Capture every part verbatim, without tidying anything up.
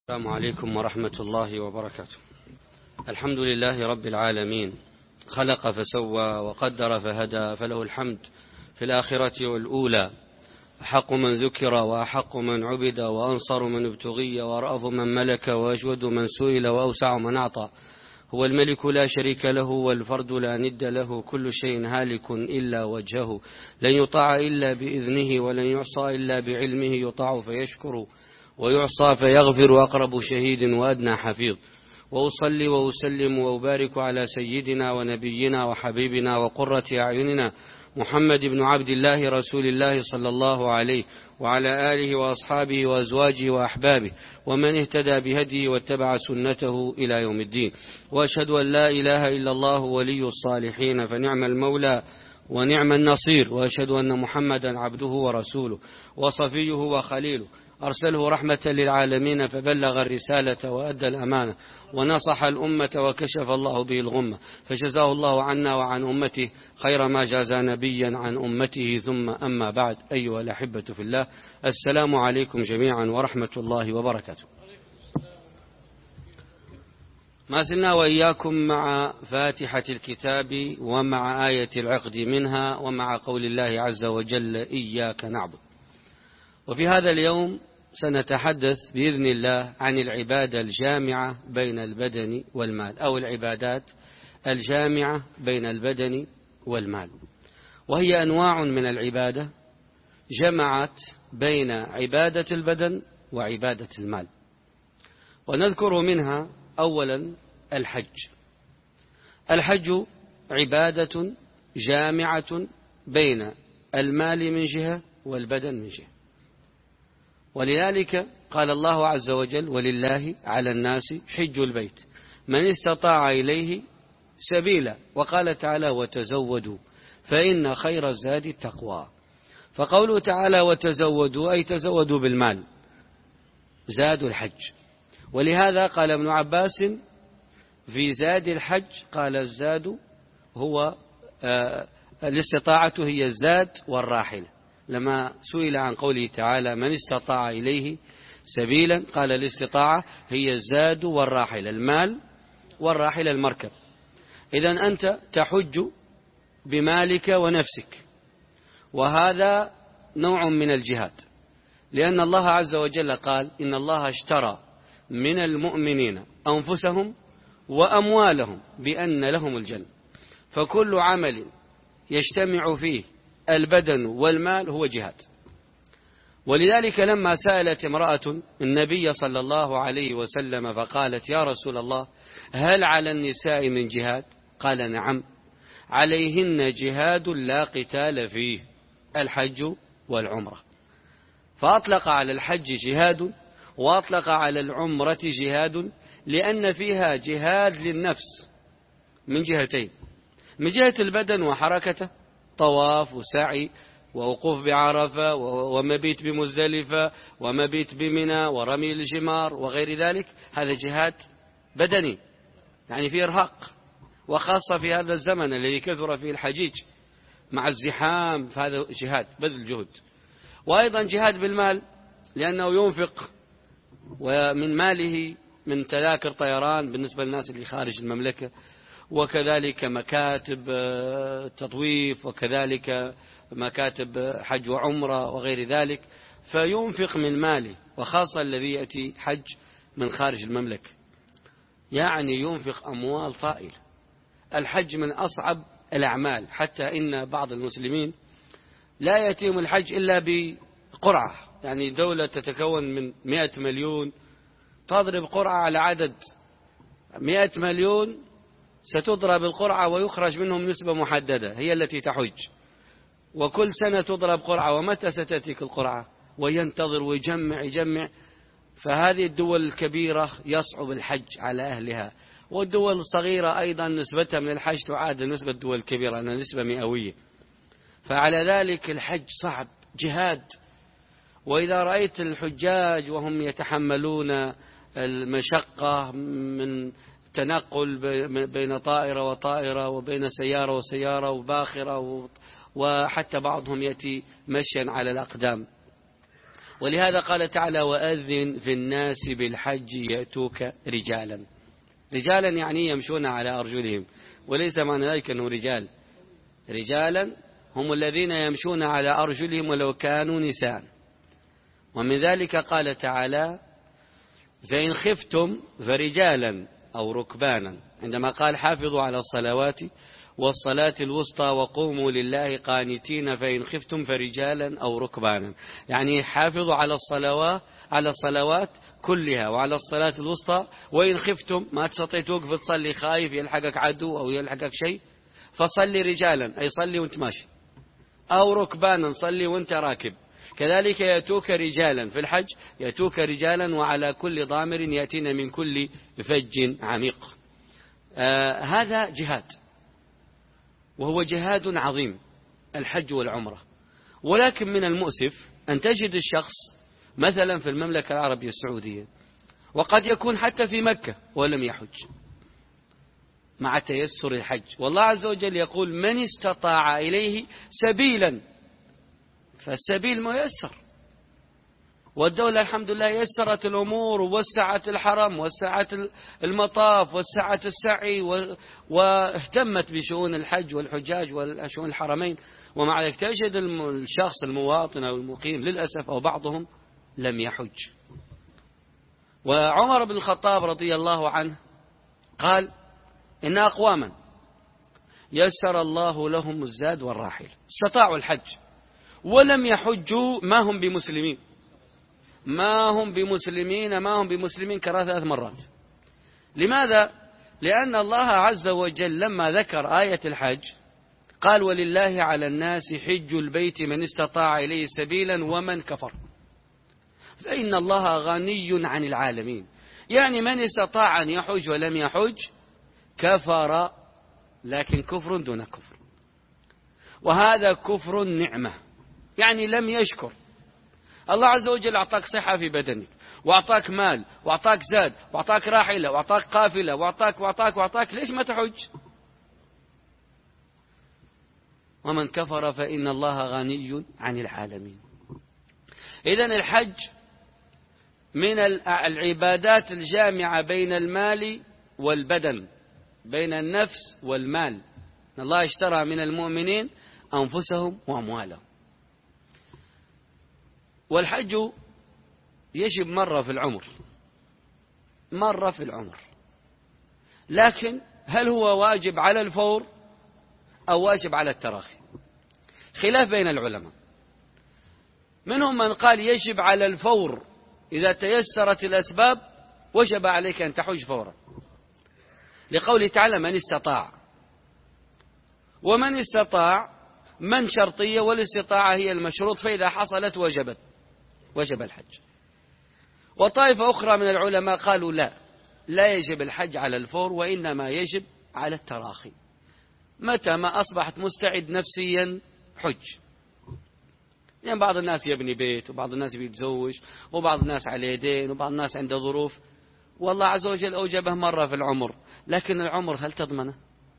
السلام عليكم ورحمة الله وبركاته. الحمد لله رب العالمين، خلق فسوى وقدر فهدى، فله الحمد في الآخرة والأولى. أحق من ذكر وأحق من عبد وأنصر من ابتغي وأرأف من ملك وأجود من سئل وأوسع من أعطى. هو الملك لا شريك له والفرد لا ند له، كل شيء هالك إلا وجهه، لن يطاع إلا بإذنه ولن يعصى إلا بعلمه، يطاع فيشكر ويعصى فيغفر، وأقرب شهيد وأدنى حفيظ. وأصلي وأسلم وأبارك على سيدنا ونبينا وحبيبنا وقرة أعيننا محمد بن عبد الله رسول الله صلى الله عليه وعلى آله وأصحابه وأزواجه وأحبابه ومن اهتدى بهديه واتبع سنته إلى يوم الدين. وأشهد أن لا إله إلا الله ولي الصالحين، فنعم المولى ونعم النصير. وأشهد أن محمدا عبده ورسوله وصفيه وخليله، أرسله رحمة للعالمين، فبلغ الرسالة وأدى الأمانة ونصح الأمة وكشف الله به الغمة، فجزاه الله عنا وعن أمته خير ما جازى نبيا عن أمته. ثم أما بعد، أيها الأحبة في الله، السلام عليكم جميعا ورحمة الله وبركاته. ما زلنا وإياكم مع فاتحة الكتاب ومع آية العقد منها ومع قول الله عز وجل إياك نعبد. وفي هذا اليوم سنتحدث بإذن الله عن العبادة الجامعة بين البدن والمال، أو العبادات الجامعة بين البدن والمال، وهي أنواع من العبادة جمعت بين عبادة البدن وعبادة المال. ونذكر منها أولا الحج. الحج عبادة جامعة بين المال من جهة والبدن من جهة، ولذلك قال الله عز وجل: ولله على الناس حج البيت من استطاع إليه سبيلا. وقال تعالى: وتزودوا فإن خير الزاد التقوى. فقوله تعالى وتزودوا أي تزودوا بالمال، زاد الحج. ولهذا قال ابن عباس في زاد الحج، قال الزاد هو آه الاستطاعة هي الزاد والراحلة، لما سئل عن قوله تعالى من استطاع إليه سبيلا، قال الاستطاعة هي الزاد والراحلة، المال والراحلة المركب. إذن أنت تحج بمالك ونفسك، وهذا نوع من الجهاد، لأن الله عز وجل قال إن الله اشترى من المؤمنين أنفسهم وأموالهم بأن لهم الجنة. فكل عمل يجتمع فيه البدن والمال هو جهاد. ولذلك لما سألت امرأة النبي صلى الله عليه وسلم فقالت: يا رسول الله، هل على النساء من جهاد؟ قال: نعم، عليهن جهاد لا قتال فيه، الحج والعمرة. فأطلق على الحج جهاد وأطلق على العمرة جهاد، لأن فيها جهاد للنفس من جهتين: من جهة البدن وحركته، طواف وسعي ووقوف بعرفة ومبيت بمزدلفة ومبيت بمنى ورمي الجمار وغير ذلك، هذا جهاد بدني، يعني فيه إرهاق، وخاصة في هذا الزمن الذي كثر فيه الحجيج مع الزحام، فهذا جهاد بذل جهد. وأيضا جهاد بالمال، لأنه ينفق ومن ماله من تذاكر طيران بالنسبة للناس اللي خارج المملكة، وكذلك مكاتب تطويف، وكذلك مكاتب حج وعمرة وغير ذلك، فينفق من ماله، وخاصة الذي يأتي حج من خارج المملكة، يعني ينفق أموال طائلة. الحج من أصعب الأعمال، حتى إن بعض المسلمين لا يأتيهم الحج إلا بقرعة، يعني دولة تتكون من مئة مليون تضرب قرعة على عدد مئة مليون، ستضرب القرعة ويخرج منهم نسبة محددة هي التي تحج، وكل سنة تضرب قرعة، ومتى ستأتيك القرعة؟ وينتظر ويجمع يجمع. فهذه الدول الكبيرة يصعب الحج على أهلها، والدول الصغيرة أيضا نسبتها من الحج تعادل نسبة الدول الكبيرة، أنها نسبة مئوية. فعلى ذلك الحج صعب، جهاد. وإذا رأيت الحجاج وهم يتحملون المشقة من تنقل بين طائرة وطائرة وبين سيارة وسيارة وباخرة، وحتى بعضهم يأتي مشيا على الأقدام، ولهذا قال تعالى وأذن في الناس بالحج يأتوك رجالا. رجالا يعني يمشون على أرجلهم، وليس معنى ذلك أنه رجال. رجالا هم الذين يمشون على أرجلهم ولو كانوا نساء. ومن ذلك قال تعالى فإن خفتم فرجالا أو ركبانا، عندما قال حافظوا على الصلوات والصلاة الوسطى وقوموا لله قانتين فإن خفتم فرجالا أو ركبانا، يعني حافظوا على الصلوات على الصلوات كلها وعلى الصلاة الوسطى، وإن خفتم ما تستطيع توقف تصلي خايف يلحقك عدو أو يلحقك شيء فصلي رجالا، أي صلي وانت ماشي، أو ركبانا صلي وانت راكب. كذلك يأتوك رجالا في الحج، يأتوك رجالا وعلى كل ضامر يأتين من كل فج عميق. آه هذا جهاد، وهو جهاد عظيم الحج والعمرة. ولكن من المؤسف أن تجد الشخص مثلا في المملكة العربية السعودية، وقد يكون حتى في مكة ولم يحج مع تيسر الحج. والله عز وجل يقول من استطاع إليه سبيلا، فالسبيل ميسر، والدولة الحمد لله يسرت الأمور ووسعت الحرم ووسعت المطاف ووسعت السعي واهتمت بشؤون الحج والحجاج وشؤون الحرمين. ومع ذلك تجد الشخص المواطن أو المقيم للأسف أو بعضهم لم يحج. وعمر بن الخطاب رضي الله عنه قال إن أقواما يسر الله لهم الزاد والراحل استطاعوا الحج ولم يحجوا ما هم بمسلمين، ما هم بمسلمين ما هم بمسلمين كرر ثلاث مرات. لماذا؟ لأن الله عز وجل لما ذكر آية الحج قال ولله على الناس حج البيت من استطاع إليه سبيلا ومن كفر فإن الله غني عن العالمين. يعني من استطاع أن يحج ولم يحج كفر، لكن كفر دون كفر، وهذا كفر النعمة، يعني لم يشكر. الله عز وجل أعطاك صحة في بدنك، وأعطاك مال، وأعطاك زاد، وأعطاك راحلة، وأعطاك قافلة، وأعطاك وأعطاك وأعطاك، ليش ما تحج؟ ومن كفر فإن الله غني عن العالمين. إذن الحج من العبادات الجامعة بين المال والبدن، بين النفس والمال. الله اشترى من المؤمنين أنفسهم وأموالهم. والحج يجب مرة في العمر، مرة في العمر، لكن هل هو واجب على الفور أو واجب على التراخي؟ خلاف بين العلماء. منهم من قال يجب على الفور، إذا تيسرت الأسباب وجب عليك أن تحج فورا، لقوله تعالى من استطاع. ومن استطاع من شرطية، والاستطاعة هي المشروط، فإذا حصلت وجبت وجب الحج. وطائفة أخرى من العلماء قالوا لا، لا يجب الحج على الفور، وإنما يجب على التراخي. متى ما أصبحت مستعد نفسيا حج. يعني بعض الناس يبني بيت، وبعض الناس بيتزوج، وبعض الناس على يدين، وبعض الناس عنده ظروف، والله عز وجل أوجبه مرة في العمر، لكن العمر هل تضمنه؟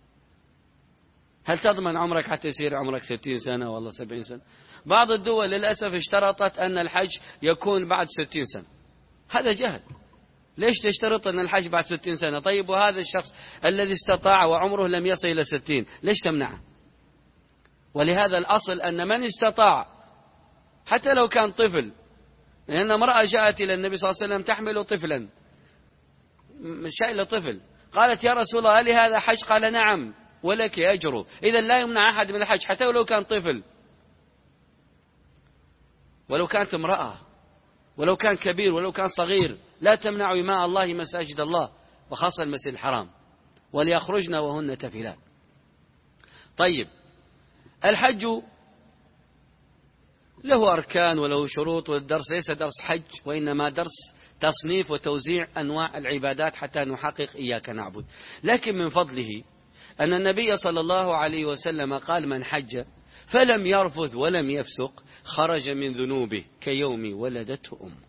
هل تضمن عمرك حتى يصير عمرك ستين سنة والله سبعين سنة؟ بعض الدول للأسف اشترطت أن الحج يكون بعد ستين سنة. هذا جهل. ليش تشترط أن الحج بعد ستين سنة؟ طيب وهذا الشخص الذي استطاع وعمره لم يصل إلى ستين ليش تمنعه؟ ولهذا الأصل أن من استطاع حتى لو كان طفل، لأن امرأة جاءت إلى النبي صلى الله عليه وسلم تحمل طفلا، شايلة طفل، قالت يا رسول الله هل هذا حج؟ قال نعم ولك أجره. إذا لا يمنع أحد من الحج حتى ولو كان طفل، ولو كانت امرأة، ولو كان كبير، ولو كان صغير. لا تمنعوا إماء الله مساجد الله، وخاصة المسجد الحرام، وليخرجن وهن تفلات. طيب الحج له أركان وله شروط، والدرس ليس درس حج، وإنما درس تصنيف وتوزيع أنواع العبادات حتى نحقق إياك نعبد. لكن من فضله أن النبي صلى الله عليه وسلم قال من حج فلم يرفث ولم يفسق خرج من ذنوبه كيوم ولدته أمه.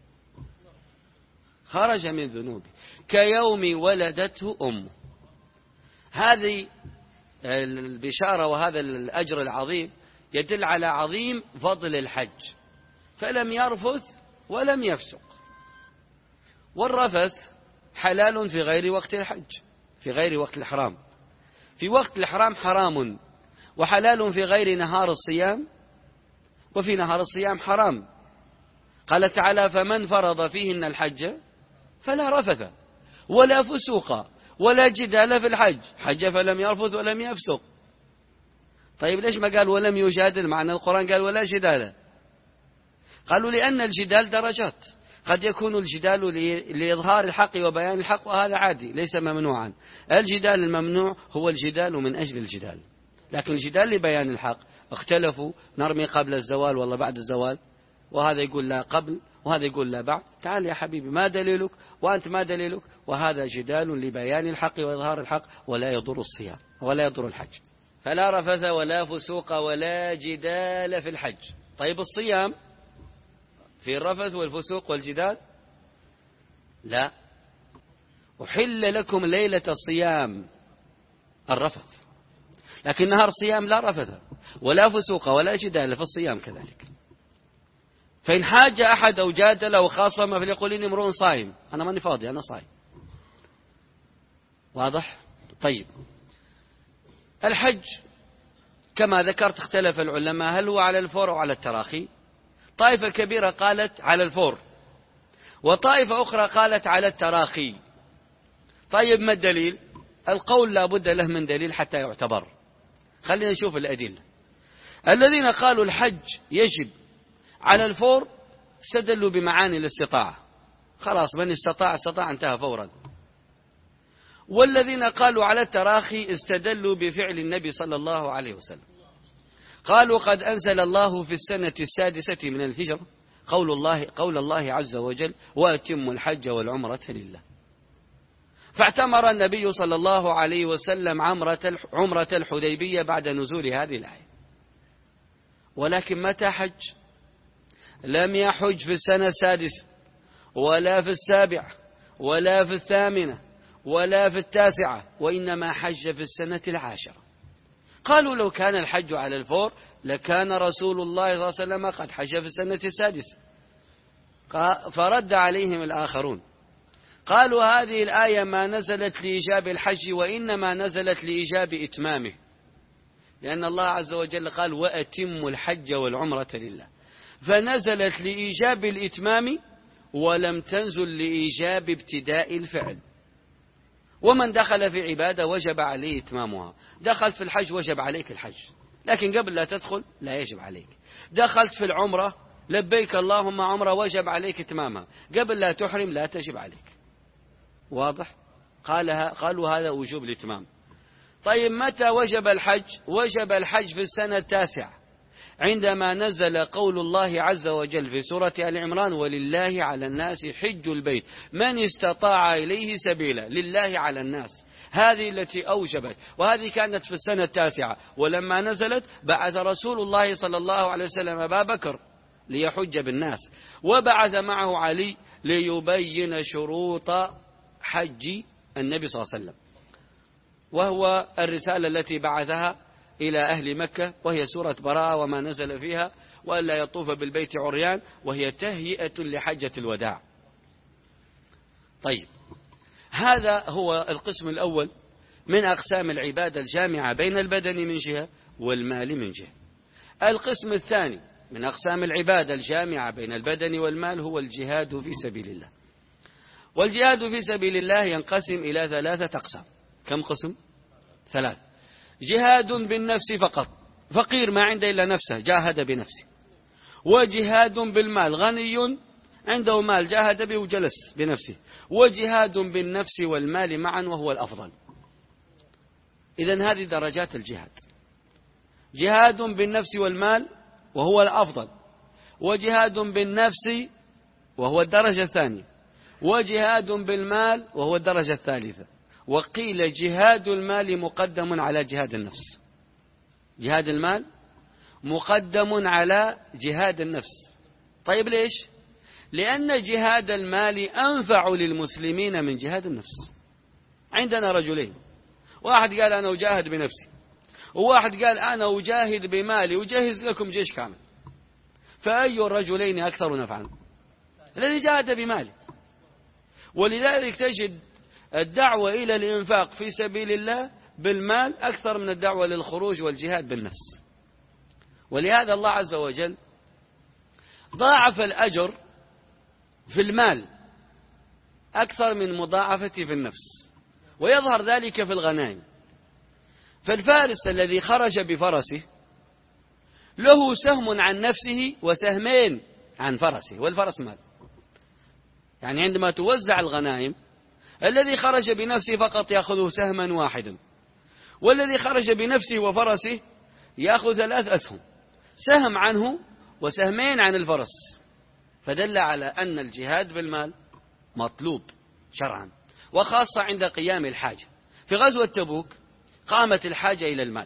خرج من ذنوبه كيوم ولدته أمه. هذه البشارة وهذا الأجر العظيم يدل على عظيم فضل الحج. فلم يرفث ولم يفسق. والرفث حلال في غير وقت الحج، في غير وقت الإحرام. في وقت الإحرام حرام، وحلال في غير نهار الصيام، وفي نهار الصيام حرام. قال تعالى: فمن فرض فيهن الحج فلا رفث ولا فسوق ولا جدال في الحج، حج فلم يرفث ولم يفسق. طيب ليش ما قال ولم يجادل؟ معنى القرآن قال ولا جدال. قالوا لأن الجدال درجات، قد يكون الجدال لإظهار الحق وبيان الحق، وهذا عادي ليس ممنوعا. الجدال الممنوع هو الجدال من أجل الجدال، لكن الجدال لبيان الحق. اختلفوا نرمي قبل الزوال والله بعد الزوال، وهذا يقول لا قبل وهذا يقول لا بعد. تعال يا حبيبي، ما دليلك وأنت ما دليلك؟ وهذا جدال لبيان الحق وإظهار الحق، ولا يضر الصيام ولا يضر الحج. فلا رفث ولا فسوق ولا جدال في الحج. طيب الصيام في الرفث والفسوق والجدال؟ لا. أحل لكم ليلة الصيام الرفث، لكن نهار الصيام لا رفث ولا فسوق ولا جدال في الصيام كذلك. فإن حاج أحد أو جادل أو خاصم فليقول إني امرؤ صائم، أنا ماني فاضي، أنا صائم. واضح؟ طيب الحج كما ذكرت اختلف العلماء هل هو على الفور أو على التراخي. طائفة كبيرة قالت على الفور، وطائفة أخرى قالت على التراخي. طيب ما الدليل؟ القول لا بد له من دليل حتى يعتبر. خلينا نشوف الأدلة. الذين قالوا الحج يجب على الفور استدلوا بمعاني الاستطاعة، خلاص من استطاع استطاع انتهى فورا. والذين قالوا على التراخي استدلوا بفعل النبي صلى الله عليه وسلم. قالوا قد أنزل الله في السنة السادسة من الهجرة قول الله, قول الله عز وجل: وأتموا الحج والعمرة لله. فاعتمر النبي صلى الله عليه وسلم عمرة عمرة الحديبية بعد نزول هذه الآية. ولكن متى حج؟ لم يحج في السنة السادسة ولا في السابعة ولا في الثامنة ولا في التاسعة، وإنما حج في السنة العاشرة. قالوا لو كان الحج على الفور لكان رسول الله صلى الله عليه وسلم قد حج في السنة السادسة. فرد عليهم الآخرون قالوا هذه الآية ما نزلت لإيجاب الحج، وإنما نزلت لإيجاب إتمامه، لأن الله عز وجل قال: وأتموا الحج والعمرة لله، فنزلت لإيجاب الإتمام ولم تنزل لإيجاب ابتداء الفعل. ومن دخل في عبادة وجب عليه إتمامها. دخلت في الحج وجب عليك الحج، لكن قبل لا تدخل لا يجب عليك. دخلت في العمرة لبيك اللهم عمرة وجب عليك إتمامها، قبل لا تحرم لا تجب عليك. واضح؟ قالها قالوا هذا وجوب الإتمام. طيب متى وجب الحج؟ وجب الحج في السنة التاسعة عندما نزل قول الله عز وجل في سورة آل عمران: ولله على الناس حج البيت من استطاع إليه سبيلا. لله على الناس، هذه التي أوجبت، وهذه كانت في السنة التاسعة. ولما نزلت بعث رسول الله صلى الله عليه وسلم أبا بكر ليحج بالناس، وبعث معه علي ليبين شروط حج النبي صلى الله عليه وسلم، وهو الرسالة التي بعثها إلى أهل مكة، وهي سورة براءة وما نزل فيها، وألا يطوف بالبيت عريان، وهي تهيئة لحجة الوداع. طيب هذا هو القسم الأول من أقسام العبادة الجامعة بين البدن من جهة والمال من جهة. القسم الثاني من أقسام العبادة الجامعة بين البدن والمال هو الجهاد في سبيل الله. والجهاد في سبيل الله ينقسم إلى ثلاثة أقسام. كم قسم؟ ثلاث. جهاد بالنفس فقط، فقير ما عنده إلا نفسه جاهد بنفسه. وجهاد بالمال، غني عنده مال جاهد به وجلس بنفسه. وجهاد بالنفس والمال معا وهو الأفضل. إذن هذه درجات الجهاد: جهاد بالنفس والمال وهو الأفضل، وجهاد بالنفس وهو الدرجة الثانية، وجهاد بالمال وهو الدرجة الثالثة. وقيل جهاد المال مقدم على جهاد النفس. جهاد المال مقدم على جهاد النفس. طيب ليش؟ لأن جهاد المال أنفع للمسلمين من جهاد النفس. عندنا رجلين، واحد قال أنا أجاهد بنفسي، وواحد قال أنا أجاهد بمالي وجهز لكم جيش كامل، فأي الرجلين أكثر نفعا؟ الذي جاهد بماله. ولذلك تجد الدعوة إلى الإنفاق في سبيل الله بالمال أكثر من الدعوة للخروج والجهاد بالنفس. ولهذا الله عز وجل ضاعف الأجر في المال أكثر من مضاعفته في النفس، ويظهر ذلك في الغنائم. فالفارس الذي خرج بفرسه له سهم عن نفسه وسهمين عن فرسه، والفرس مال. يعني عندما توزع الغنائم الذي خرج بنفسه فقط يأخذ سهما واحدا، والذي خرج بنفسه وفرسه يأخذ ثلاث أسهم، سهم عنه وسهمين عن الفرس. فدل على أن الجهاد بالمال مطلوب شرعا، وخاصة عند قيام الحاجة. في غزوة تبوك قامت الحاجة إلى المال،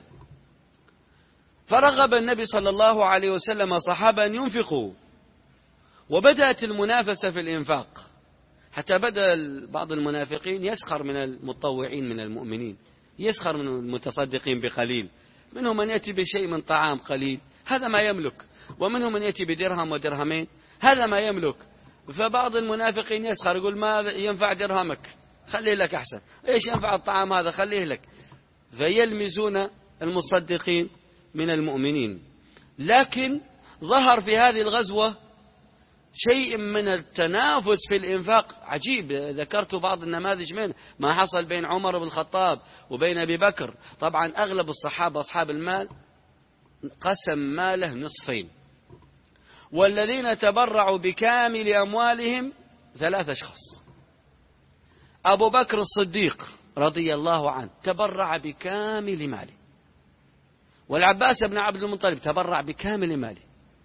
فرغب النبي صلى الله عليه وسلم صحابة أن ينفقوا، وبدأت المنافسة في الإنفاق، حتى بدأ بعض المنافقين يسخر من المتطوعين من المؤمنين، يسخر من المتصدقين بقليل، منهم من يأتي بشيء من طعام قليل هذا ما يملك، ومنهم من يأتي بدرهم ودرهمين هذا ما يملك. فبعض المنافقين يسخر يقول ما ينفع درهمك خليه لك أحسن، إيش ينفع الطعام هذا خليه لك، فيلمزون المصدقين من المؤمنين. لكن ظهر في هذه الغزوة شيء من التنافس في الإنفاق عجيب. ذكرت بعض النماذج منه، ما حصل بين عمر بن الخطاب وبين أبي بكر. طبعا أغلب الصحابة أصحاب المال قسم ماله نصفين، والذين تبرعوا بكامل أموالهم ثلاثة أشخاص. أبو بكر الصديق رضي الله عنه تبرع بكامل ماله، والعباس بن عبد المطلب تبرع بكامل ماله،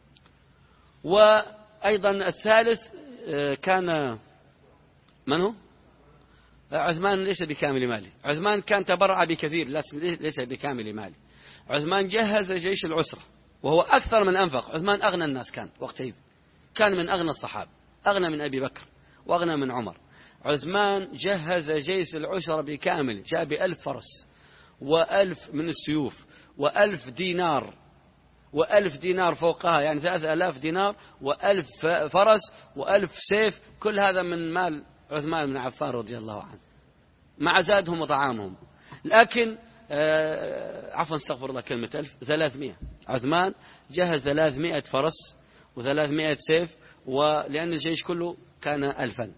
وأيضا الثالث كان من هو؟ عثمان ليس بكامل ماله، عثمان كان تبرع بكثير ليس بكامل ماله. عثمان جهز جيش العسرة وهو أكثر من أنفق. عثمان أغنى الناس كان وقتئذ، كان من أغنى الصحابة، أغنى من أبي بكر وأغنى من عمر. عثمان جهز جيش العسرة بكامل، جاء بألف فرس وألف من السيوف وألف دينار وألف دينار فوقها، يعني ثلاثة آلاف دينار وألف فرس وألف سيف، كل هذا من مال عثمان بن عفان رضي الله عنه، مع زادهم وطعامهم. لكن آه عفوا استغفر الله كلمة ألف، ثلاثمائة. عثمان جهز ثلاثمائة فرس وثلاثمائة سيف، ولأن الجيش كله كان ألفا.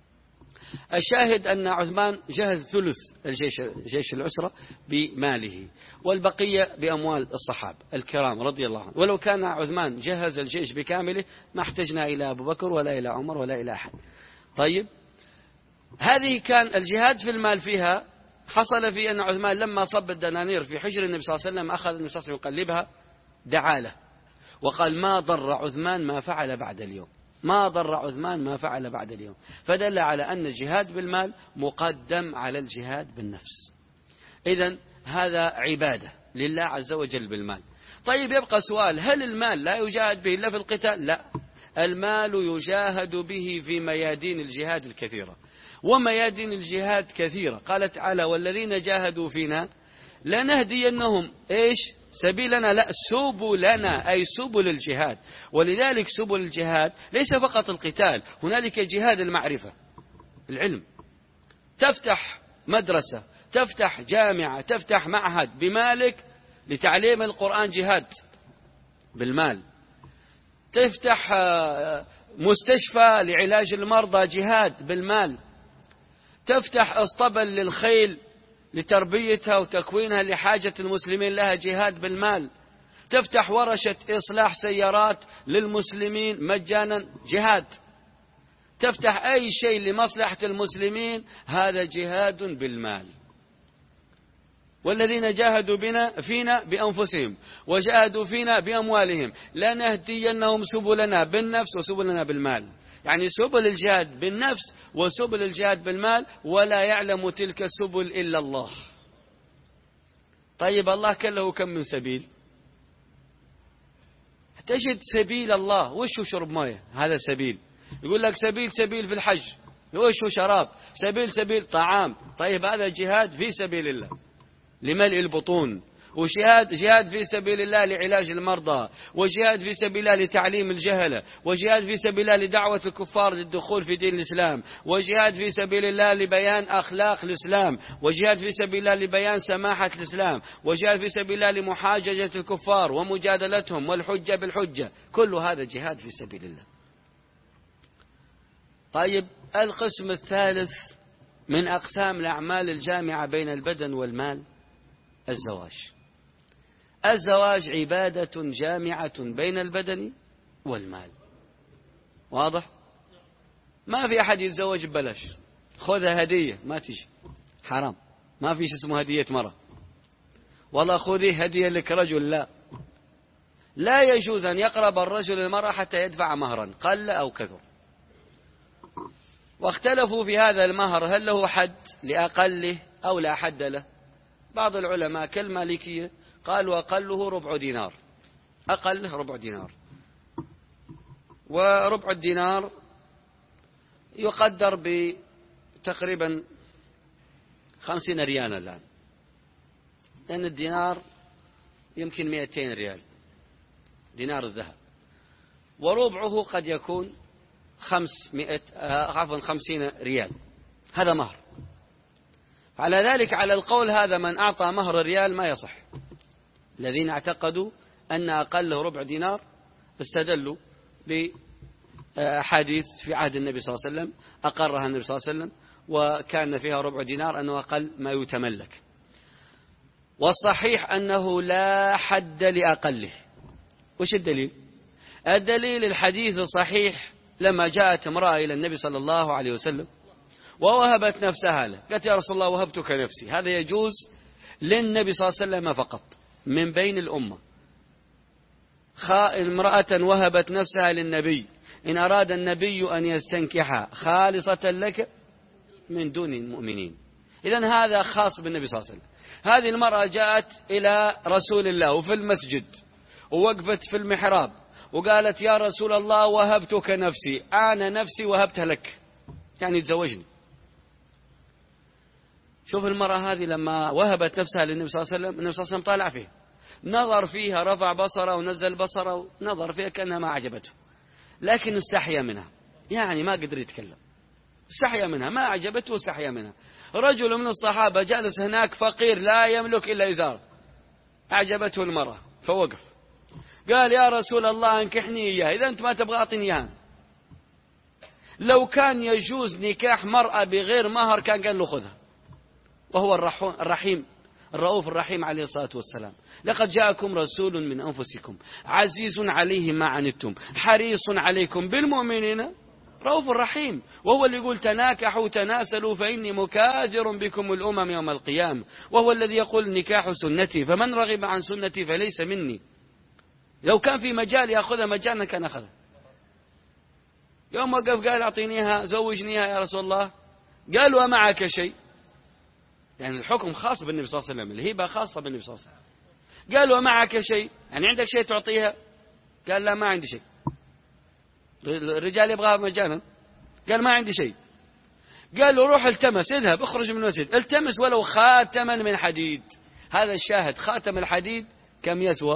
الشاهد أن عثمان جهز ثلث الجيش جيش العسرة بماله، والبقية بأموال الصحابة الكرام رضي الله عنهم. ولو كان عثمان جهز الجيش بكامله ما احتجنا إلى أبو بكر ولا إلى عمر ولا إلى أحد. طيب، هذه كان الجهاد في المال فيها. حصل في أن عثمان لما صب الدنانير في حجر النبي صلى الله عليه وسلم أخذ النبي صلى الله عليه وسلم يقلبها، دعا له وقال ما ضر عثمان ما فعل بعد اليوم، ما ضر عثمان ما فعل بعد اليوم. فدل على أن الجهاد بالمال مقدم على الجهاد بالنفس. إذن هذا عبادة لله عز وجل بالمال. طيب، يبقى سؤال، هل المال لا يجاهد به إلا في القتال؟ لا، المال يجاهد به في ميادين الجهاد الكثيرة، وميادين الجهاد كثيرة. قال تعالى والذين جاهدوا فينا لنهدينهم إيش سبيلنا، لا سبلنا، أي سبل الجهاد. ولذلك سبل الجهاد ليس فقط القتال، هنالك جهاد المعرفة، العلم. تفتح مدرسة، تفتح جامعة، تفتح معهد بمالك لتعليم القرآن، جهاد بالمال. تفتح مستشفى لعلاج المرضى، جهاد بالمال. تفتح اسطبل للخيل لتربيتها وتكوينها لحاجة المسلمين لها، جهاد بالمال. تفتح ورشة إصلاح سيارات للمسلمين مجانا، جهاد. تفتح أي شيء لمصلحة المسلمين، هذا جهاد بالمال. والذين جاهدوا بنا فينا بأنفسهم وجاهدوا فينا بأموالهم لنهدينهم سبلنا بالنفس وسبلنا بالمال. يعني سبل الجهاد بالنفس وسبل الجهاد بالمال، ولا يعلم تلك السبل إلا الله. طيب، الله كان له كم من سبيل؟ تجد سبيل الله وش هو؟ شرب مويه، هذا سبيل. يقول لك سبيل سبيل في الحج، وش هو؟ شراب. سبيل سبيل طعام. طيب، هذا جهاد في سبيل الله لملء البطون وجهاد جهاد في سبيل الله لعلاج المرضى، وجهاد في سبيل الله لتعليم الجهلة، وجهاد في سبيل الله لدعوة الكفار للدخول في دين الإسلام، وجهاد في سبيل الله لبيان أخلاق الإسلام، وجهاد في سبيل الله لبيان سماحة الإسلام، وجهاد في سبيل الله لمحاججة الكفار ومجادلتهم والحجة بالحجة. كل هذا جهاد في سبيل الله. طيب، القسم الثالث من أقسام الأعمال الجامعة بين البدن والمال الزواج. الزواج عبادة جامعة بين البدن والمال. واضح؟ ما في أحد يتزوج ببلاش، خذها هدية، ما تيجي، حرام، ما فيش اسمه هدية مرة، والله خذي هدية لك رجل، لا لا يجوز أن يقرب الرجل المرأة حتى يدفع مهرا قل أو كثر. واختلفوا في هذا المهر، هل له حد لأقله أو لا حد له؟ بعض العلماء كالمالكية قالوا أقله ربع دينار، أقله ربع دينار، وربع الدينار يقدر بتقريبا خمسين ريالا الآن، لأن الدينار يمكن مئتين ريال، دينار الذهب، وربعه قد يكون خمسمائة عفوا خمسين ريال، هذا مهر. على ذلك على القول هذا من أعطى مهر ريال ما يصح. الذين اعتقدوا أن أقله ربع دينار استدلوا بحديث في عهد النبي صلى الله عليه وسلم أقرها النبي صلى الله عليه وسلم، وكان فيها ربع دينار أنه أقل ما يتملك. والصحيح أنه لا حد لأقله. وش الدليل؟ الدليل الحديث الصحيح لما جاءت امرأة إلى النبي صلى الله عليه وسلم ووهبت نفسها له، قالت يا رسول الله وهبتك نفسي. هذا يجوز للنبي صلى الله عليه وسلم فقط من بين الأمة. امرأة وهبت نفسها للنبي، إن أراد النبي أن يستنكحها خالصة لك من دون المؤمنين. إذن هذا خاص بالنبي صلى الله عليه وسلم. هذه المرأة جاءت إلى رسول الله وفي المسجد ووقفت في المحراب وقالت يا رسول الله وهبتك نفسي، أنا نفسي وهبتها لك، يعني تزوجني. شوف المرأة هذه لما وهبت نفسها للنبي صلى الله عليه وسلم، النبي صلى الله عليه وسلم طالع فيه، نظر فيها، رفع بصره ونزل بصره، نظر فيها كأنها ما عجبته، لكن استحيا منها، يعني ما قدر يتكلم، استحيا منها، ما عجبته واستحيا منها. رجل من الصحابة جالس هناك فقير لا يملك إلا إزار، أعجبته المرأة فوقف قال يا رسول الله انكحني إياها، إذا أنت ما تبغى أعطيني إياها. لو كان يجوز نكاح مرأة بغير مهر كان قال له خذها، وهو الرحيم الرؤوف الرحيم عليه الصلاة والسلام. لقد جاءكم رسول من أنفسكم عزيز عليه ما عنتم حريص عليكم بالمؤمنين رؤوف رحيم. وهو اللي يقول تناكحوا تناسلوا فإني مكاثر بكم الأمم يوم القيامة، وهو الذي يقول نكاح سنتي فمن رغب عن سنتي فليس مني. لو كان في مجال يأخذها مجانا كان أخذها. يوم وقف قال أعطينيها زوجنيها يا رسول الله، قال ومعك شيء، يعني الحكم خاص بالنبي صلى الله عليه وسلم، الهبة خاصة بالنبي صلى الله عليه وسلم. قال ومعك شيء، يعني عندك شيء تعطيها؟ قال لا ما عندي شيء. الرجال يبغاها مجانا، قال ما عندي شيء. قال له روح التمس، اذهب اخرج من المسجد التمس ولو خاتما من حديد. هذا الشاهد، خاتم الحديد كم يسوى؟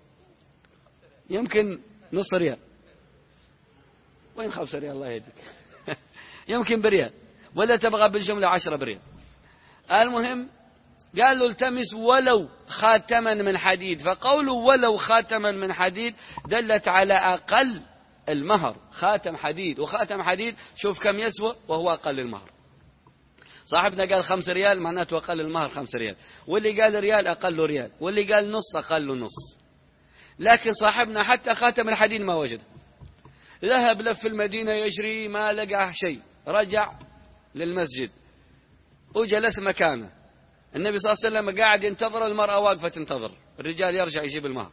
يمكن نصف ريال. وين خمسة ريال الله يهديك يمكن بريال، ولا تبغى بالجملة عشرة بريال. المهم قال له التمس ولو خاتما من حديد. فقوله ولو خاتما من حديد دلت على أقل المهر، خاتم حديد، وخاتم حديد شوف كم يسوى وهو أقل المهر. صاحبنا قال خمس ريال معناته أقل المهر خمس ريال، واللي قال ريال أقل ريال، واللي قال نص أقل نص. لكن صاحبنا حتى خاتم الحديد ما وجد، ذهب لف المدينة يجري ما لقى شيء، رجع للمسجد وجلس مكانه. النبي صلى الله عليه وسلم قاعد ينتظر، المرأة واقفة تنتظر، الرجال يرجع يجيب المهر.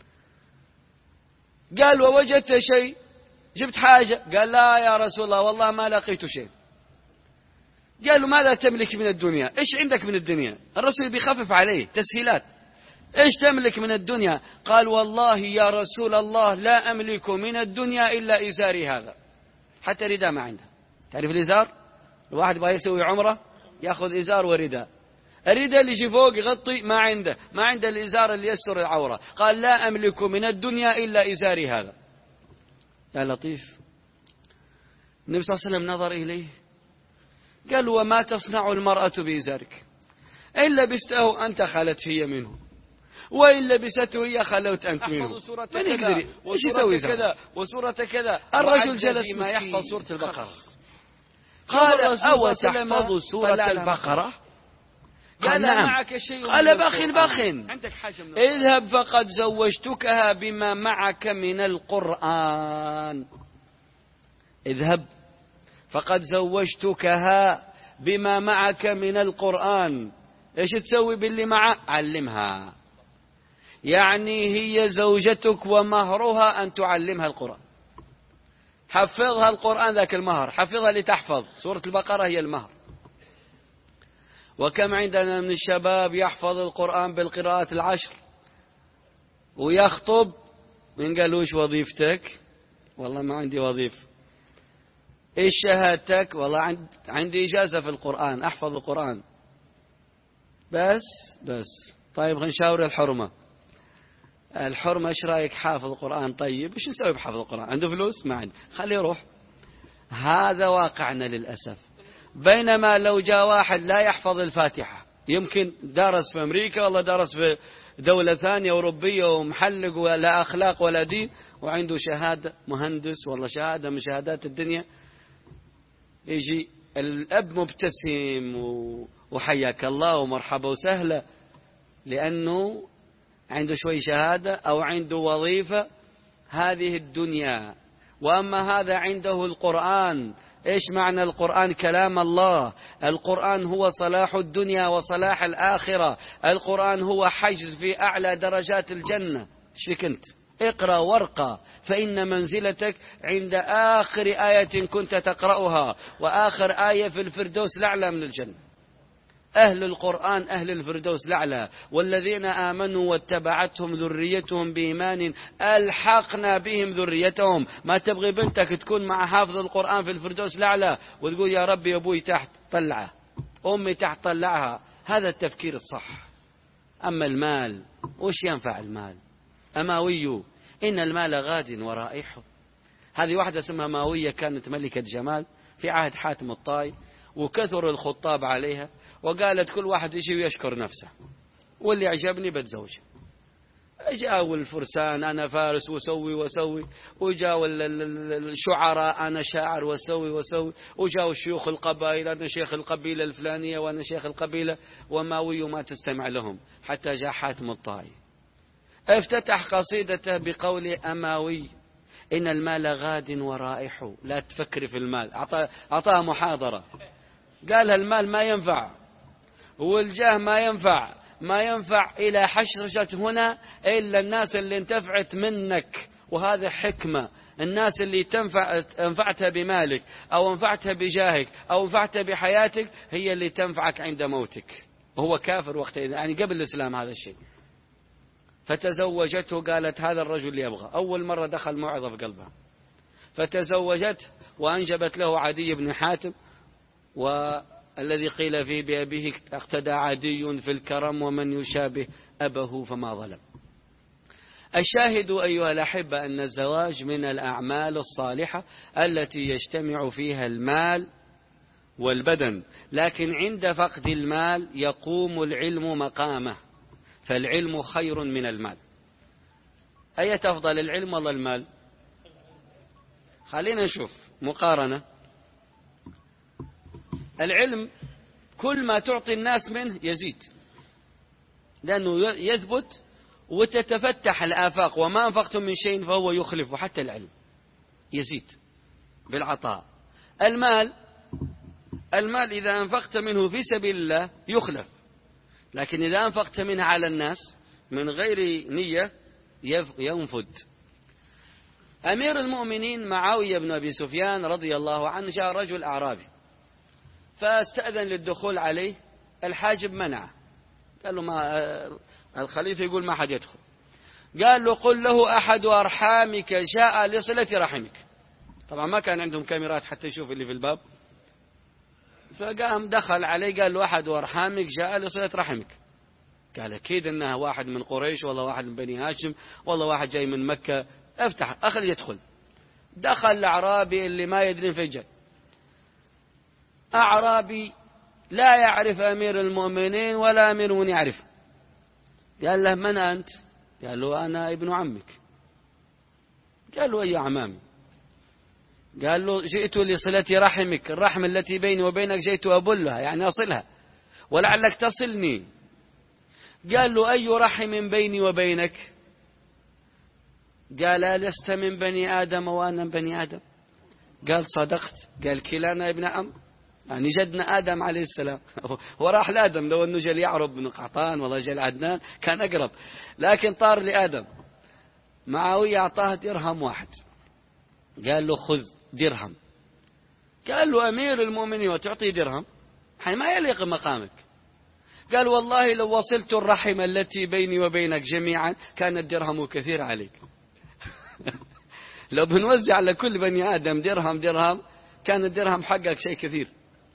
قال ووجدت شيء؟ جبت حاجة؟ قال لا يا رسول الله والله ما لقيت شيء. قال له ماذا تملك من الدنيا؟ ايش عندك من الدنيا؟ الرسول بيخفف عليه تسهيلات، ايش تملك من الدنيا؟ قال والله يا رسول الله لا أملك من الدنيا إلا إزاري هذا. حتى رداء ما عنده. تعرف الإزار؟ الواحد بقى يسوي عمره يأخذ إزار ورداء، الرداء اللي يجي فوق يغطي ما عنده، ما عنده الإزار اللي يستر العورة. قال لا أملك من الدنيا إلا إزاري هذا. يا لطيف. النبي صلى الله عليه وسلم نظر إليه قال وما تصنع المرأة بإزارك؟ إن لبسته أنت خلت هي منه، وإن لبسته هي خلوت أنت منه. من يقدر إيش يسوي كذا وسورة كذا؟ الرجل جلس ما يحفظ سورة البقرة. قال أو تحفظ سورة البقرة؟ قال نعم. معك شيء؟ قال بخ بخ عندك حاجة من اذهب فقد زوجتكها بما معك من القرآن. اذهب فقد زوجتكها بما معك من القرآن. ايش تسوي باللي معه؟ علمها. يعني هي زوجتك ومهرها أن تعلمها القرآن. حفظها القرآن ذاك المهر، حفظها لتحفظ. سورة البقرة هي المهر. وكم عندنا من الشباب يحفظ القرآن بالقراءات العشر ويخطب من قال وش وظيفتك؟ والله ما عندي وظيفة. ايش شهادتك؟ والله عند عندي إجازة في القرآن، أحفظ القرآن بس بس. طيب خلينا نشاور الحرمة. الحرمة ايش رايك حافظ القرآن؟ طيب ايش نسوي بحفظ القرآن؟ عنده فلوس؟ ما عنده، خليه يروح. هذا واقعنا للأسف. بينما لو جاء واحد لا يحفظ الفاتحة، يمكن درس في أمريكا والله درس في دولة ثانية أوروبية ومحلق ولا أخلاق ولا دين وعنده شهادة مهندس والله شهادة من شهادات الدنيا، يجي الأب مبتسم وحياك الله ومرحبا وسهلا لأنه عنده شوي شهادة أو عنده وظيفة هذه الدنيا. وأما هذا عنده القرآن. إيش معنى القرآن؟ كلام الله. القرآن هو صلاح الدنيا وصلاح الآخرة. القرآن هو حجز في أعلى درجات الجنة. ايش أنت؟ اقرأ وارقى فإن منزلتك عند آخر آية كنت تقرأها، وآخر آية في الفردوس الأعلى من الجنة. أهل القرآن أهل الفردوس الأعلى. والذين آمنوا واتبعتهم ذريتهم بإيمان ألحقنا بهم ذريتهم. ما تبغي بنتك تكون مع حافظ القرآن في الفردوس الأعلى وتقول يا ربي أبوي تحت طلعه، أمي تحت طلعها. هذا التفكير الصح. أما المال وش ينفع المال؟ أماوي إن المال غاد ورائحه. هذه واحدة اسمها ماوية كانت ملكة جمال في عهد حاتم الطائي، وكثر الخطاب عليها وقالت كل واحد يجي ويشكر نفسه واللي عجبني بتزوجه. جاءوا الفرسان أنا فارس وسوي وسوي، وجاءوا الشعراء أنا شاعر وسوي وسوي، وجاءوا شيوخ القبائل أنا شيخ القبيلة الفلانية وأنا شيخ القبيلة، وماوي ما تستمع لهم. حتى جاء حاتم الطائي افتتح قصيدته بقول أماوي إن المال غاد ورائحه. لا تفكري في المال. أعطاها محاضرة قال المال ما ينفع والجاه ما ينفع، ما ينفع إلى حشرشة هنا إلا الناس اللي انتفعت منك. وهذا حكمة. الناس اللي تنفع انفعتها بمالك أو انفعتها بجاهك أو انفعتها بحياتك هي اللي تنفعك عند موتك. وهو كافر وقتها يعني قبل الإسلام هذا الشيء. فتزوجته. قالت هذا الرجل اللي يبغى. أول مرة دخل موعظة في قلبها. فتزوجته وأنجبت له عدي بن حاتم، والذي قيل فيه بأبيه اقتدى عدي في الكرم ومن يشابه أبه فما ظلم. الشاهد أيها الأحبة أن الزواج من الأعمال الصالحة التي يجتمع فيها المال والبدن، لكن عند فقد المال يقوم العلم مقامه. فالعلم خير من المال. أي تفضل العلم ولا المال؟ خلينا نشوف مقارنة. العلم كل ما تعطي الناس منه يزيد، لأنه يثبت وتتفتح الآفاق. وما أنفقتم من شيء فهو يخلف. حتى العلم يزيد بالعطاء. المال المال إذا أنفقت منه في سبيل الله يخلف، لكن إذا أنفقت منه على الناس من غير نية ينفد. أمير المؤمنين معاوية بن أبي سفيان رضي الله عنه جاء رجل أعرابي فاستأذن للدخول عليه. الحاجب منعه، قال له ما الخليفة يقول ما حد يدخل. قال له قل له أحد أرحامك جاء لصلة رحمك. طبعا ما كان عندهم كاميرات حتى يشوف اللي في الباب. فقام دخل عليه قال له أحد أرحامك جاء لصلة رحمك. قال أكيد أنها واحد من قريش والله واحد من بني هاشم والله واحد جاي من مكة. افتح أخذ يدخل. دخل الأعرابي اللي ما يدري في جاي، أعرابي لا يعرف أمير المؤمنين ولا أمير من يعرف. قال له من أنت؟ قال له أنا ابن عمك. قال له أي عمامي؟ قال له جئت لصلة رحمك، الرحم التي بيني وبينك جئت أبلها يعني أصلها ولعلك تصلني. قال له أي رحم بيني وبينك؟ قال لست من بني آدم وأنا من بني آدم؟ قال صدقت. قال كلانا ابن أم، يعني جدنا آدم عليه السلام وراح لآدم. لو أنه جل يعرب بن قحطان والله جل عدنان كان أقرب، لكن طار لآدم. معاوية أعطاه درهم واحد، قال له خذ درهم. قال له أمير المؤمنين وتعطي درهم؟ حين ما يليق مقامك. قال والله لو وصلت الرحم التي بيني وبينك جميعا كان الدرهم كثير عليك. لو بنوزع على كل بني آدم درهم درهم كان الدرهم حقك شيء كثير.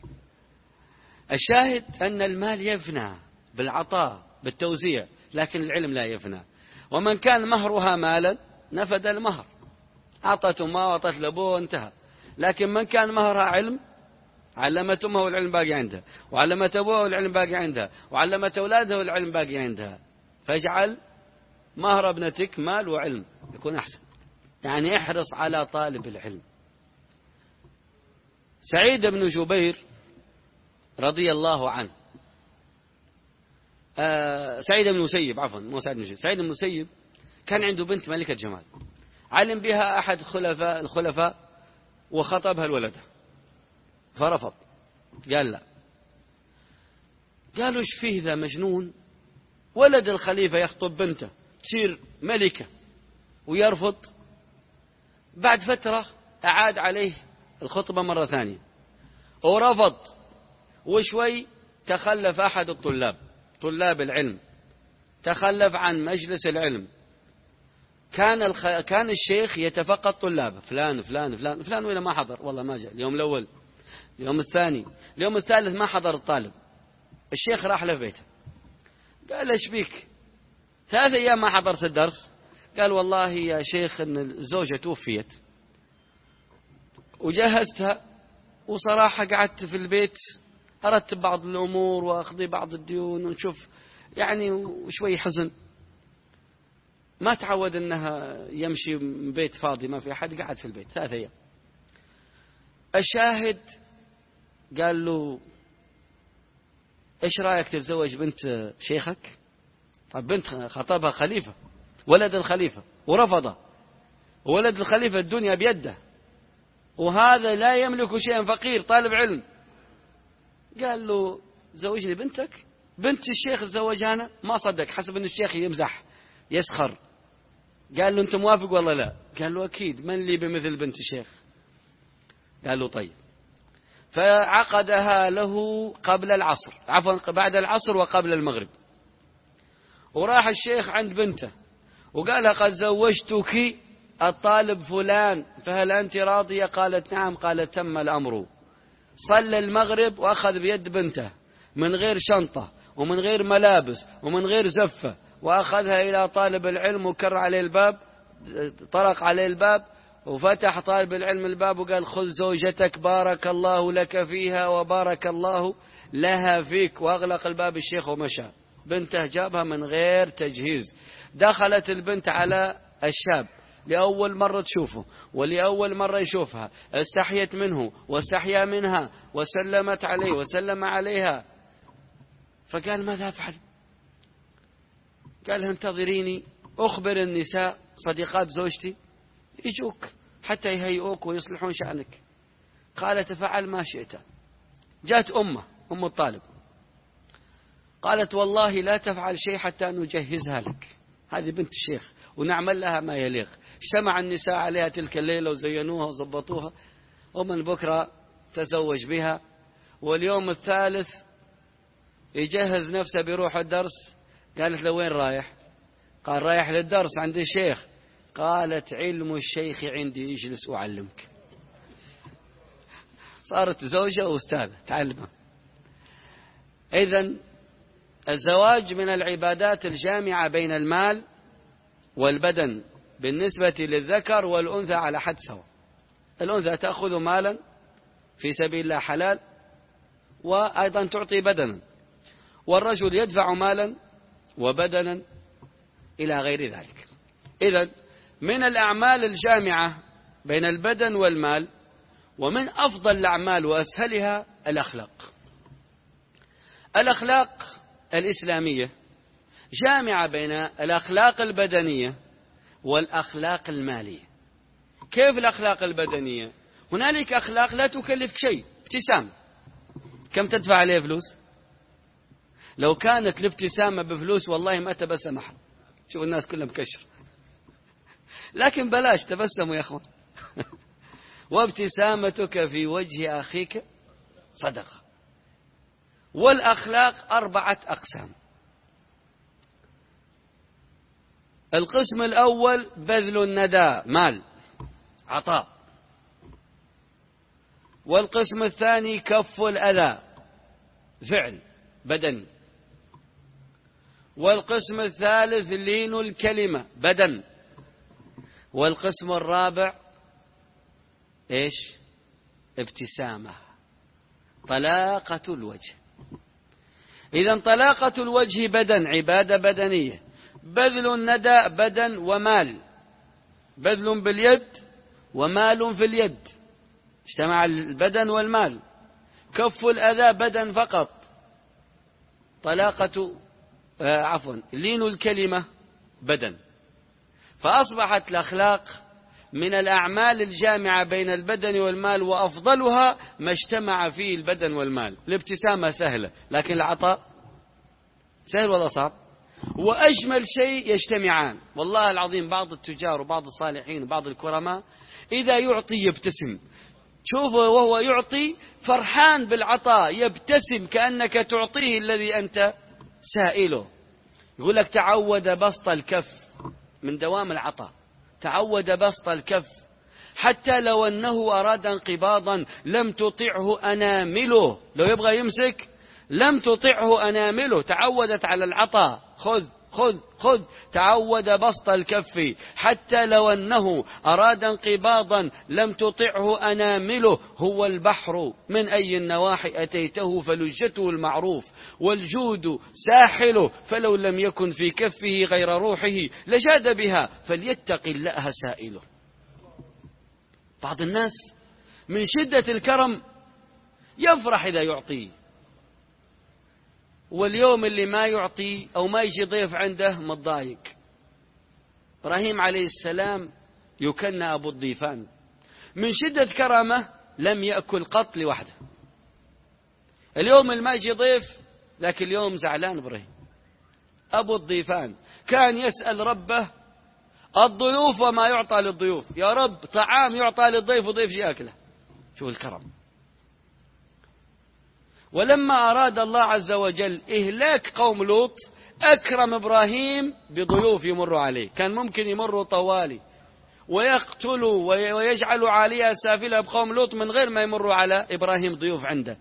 الشاهد أن المال يفنى بالعطاء بالتوزيع، لكن العلم لا يفنى. ومن كان مهرها مالا نفد المهر، أعطت ما وأعطت لأبوه وانتهى. لكن من كان مهرها علم علمت أمه والعلم باقي عندها، وعلمت أبوه والعلم باقي عندها، وعلمت أولادها والعلم باقي عندها. فاجعل مهر ابنتك مال وعلم يكون أحسن. يعني احرص على طالب العلم. سعيد بن جبير رضي الله عنه، آه سعيد بن المسيب عفوا مو سعيد بن جبير، سعيد بن المسيب كان عنده بنت ملكة جمال، علم بها أحد خلفاء الخلفاء وخطبها الولد فرفض. قال لا. قالوا ايش فيه ذا مجنون؟ ولد الخليفة يخطب بنته تصير ملكة ويرفض؟ بعد فترة أعاد عليه الخطبة مرة ثانية ورفض، وشوي تخلف أحد الطلاب طلاب العلم، تخلف عن مجلس العلم. كان الخ... كان الشيخ يتفقد طلابه، فلان فلان فلان فلان وإلى ما حضر، والله ما جاء اليوم الأول اليوم الثاني اليوم الثالث ما حضر الطالب. الشيخ راح له بيته قال ايش بيك؟ ثلاث أيام ما حضرت الدرس. قال والله يا شيخ ان الزوجة توفيت وجهزتها، وصراحة قعدت في البيت أرتب بعض الأمور وأقضي بعض الديون ونشوف يعني وشوي حزن. ما تعود أنها يمشي من بيت فاضي ما في أحد، قعد في البيت ثلاثة أيام. الشاهد قال له إيش رأيك تتزوج بنت شيخك؟ طب بنت خطبها خليفة، ولد الخليفة ورفضه، ولد الخليفة الدنيا بيده، وهذا لا يملك شيئا فقير طالب علم. قال له زوجني بنتك. بنت الشيخ تزوجانا؟ ما صدق، حسب أن الشيخ يمزح يسخر. قال له أنت موافق ولا لا؟ قال له أكيد، من لي بمثل بنت الشيخ؟ قال له طيب. فعقدها له قبل العصر، عفوا بعد العصر وقبل المغرب. وراح الشيخ عند بنته وقال لها قد زوجتك الطالب فلان فهل أنت راضية؟ قالت نعم. قالت تم الأمر. صلى المغرب وأخذ بيد بنته من غير شنطة ومن غير ملابس ومن غير زفة، وأخذها إلى طالب العلم وكر عليه الباب، طرق عليه الباب وفتح طالب العلم الباب وقال خذ زوجتك بارك الله لك فيها وبارك الله لها فيك، وأغلق الباب الشيخ ومشى. بنته جابها من غير تجهيز. دخلت البنت على الشاب لأول مرة تشوفه ولأول مرة يشوفها، استحيت منه واستحيا منها وسلمت عليه وسلم عليها. فقال ماذا أفعل؟ قال انتظريني أخبر النساء صديقات زوجتي يجوك حتى يهيئوك ويصلحون شأنك. قالت فعل ما شئت. جاءت أمه أم الطالب قالت والله لا تفعل شيء حتى نجهزها لك، هذه بنت الشيخ ونعمل لها ما يليق. اجتمع النساء عليها تلك الليلة وزينوها وضبطوها، ومن بكرة تزوج بها. واليوم الثالث يجهز نفسه بيروح الدرس. قالت له وين رايح؟ قال رايح للدرس عند الشيخ. قالت علم الشيخ عندي اجلس أعلمك. صارت زوجة وأستاذة تعلمها. إذن الزواج من العبادات الجامعة بين المال والبدن بالنسبة للذكر والأنثى على حد سواء. الأنثى تأخذ مالا في سبيل الله حلال، وأيضا تعطي بدنا، والرجل يدفع مالا وبدنا إلى غير ذلك. إذن من الأعمال الجامعة بين البدن والمال، ومن أفضل الأعمال وأسهلها الأخلاق. الأخلاق الإسلامية جامعة بين الأخلاق البدنية والأخلاق المالية. كيف الأخلاق البدنية؟ هنالك أخلاق لا تكلفك شيء، ابتسام. كم تدفع عليه فلوس؟ لو كانت الابتسامة بفلوس والله ما تبسم أحد. شوف الناس كلها مكشر، لكن بلاش تبسموا يا أخوان. وابتسامتك في وجه أخيك صدقة. والأخلاق أربعة أقسام. القسم الأول بذل الندى، مال، عطاء. والقسم الثاني كف الأذى، فعل بدني. والقسم الثالث لين الكلمة، بدن. والقسم الرابع إيش؟ ابتسامة، طلاقة الوجه. إذن طلاقة الوجه بدن، عبادة بدنية. بذل الندى بدن ومال، بذل باليد ومال في اليد، اجتمع البدن والمال. كف الأذى بدن فقط. طلاقة آه عفوا لين الكلمة بدن. فأصبحت الأخلاق من الأعمال الجامعة بين البدن والمال، وأفضلها ما اجتمع فيه البدن والمال. الابتسامة سهلة، لكن العطاء سهل ولا صعب؟ وأجمل شيء يجتمعان. والله العظيم بعض التجار وبعض الصالحين وبعض الكرماء إذا يعطي يبتسم. شوفه وهو يعطي فرحان بالعطاء، يبتسم كأنك تعطيه الذي أنت سائله. يقول لك تعود بسط الكف، من دوام العطاء. تعود بسط الكف حتى لو أنه أراد انقباضا لم تطعه أنامله. لو يبغى يمسك لم تطعه أنامله. تعودت على العطاء، خذ خذ خذ. تعود بسط الكف حتى لو أنه أراد انقباضا لم تطعه أنامله. هو البحر من أي النواحي أتيته فلجته المعروف، والجود ساحله فلو لم يكن في كفه غير روحه لجاد بها فليتق الله سائله. بعض الناس من شدة الكرم يفرح إذا يعطي، واليوم اللي ما يعطي أو ما يجي ضيف عنده متضايق. إبراهيم عليه السلام يكنى أبو الضيفان، من شدة كرمه لم يأكل قط لوحده. اليوم اللي ما يجي ضيف، لكن اليوم زعلان إبراهيم. أبو الضيفان كان يسأل ربه الضيوف وما يعطى للضيوف. يا رب طعام يعطى للضيف وضيف يأكله. شو الكرم. ولما أراد الله عز وجل إهلاك قوم لوط أكرم إبراهيم بضيوف يمروا عليه. كان ممكن يمروا طوالي ويقتلوا ويجعلوا عاليها سافلها بقوم لوط من غير ما يمروا على إبراهيم ضيوف عنده.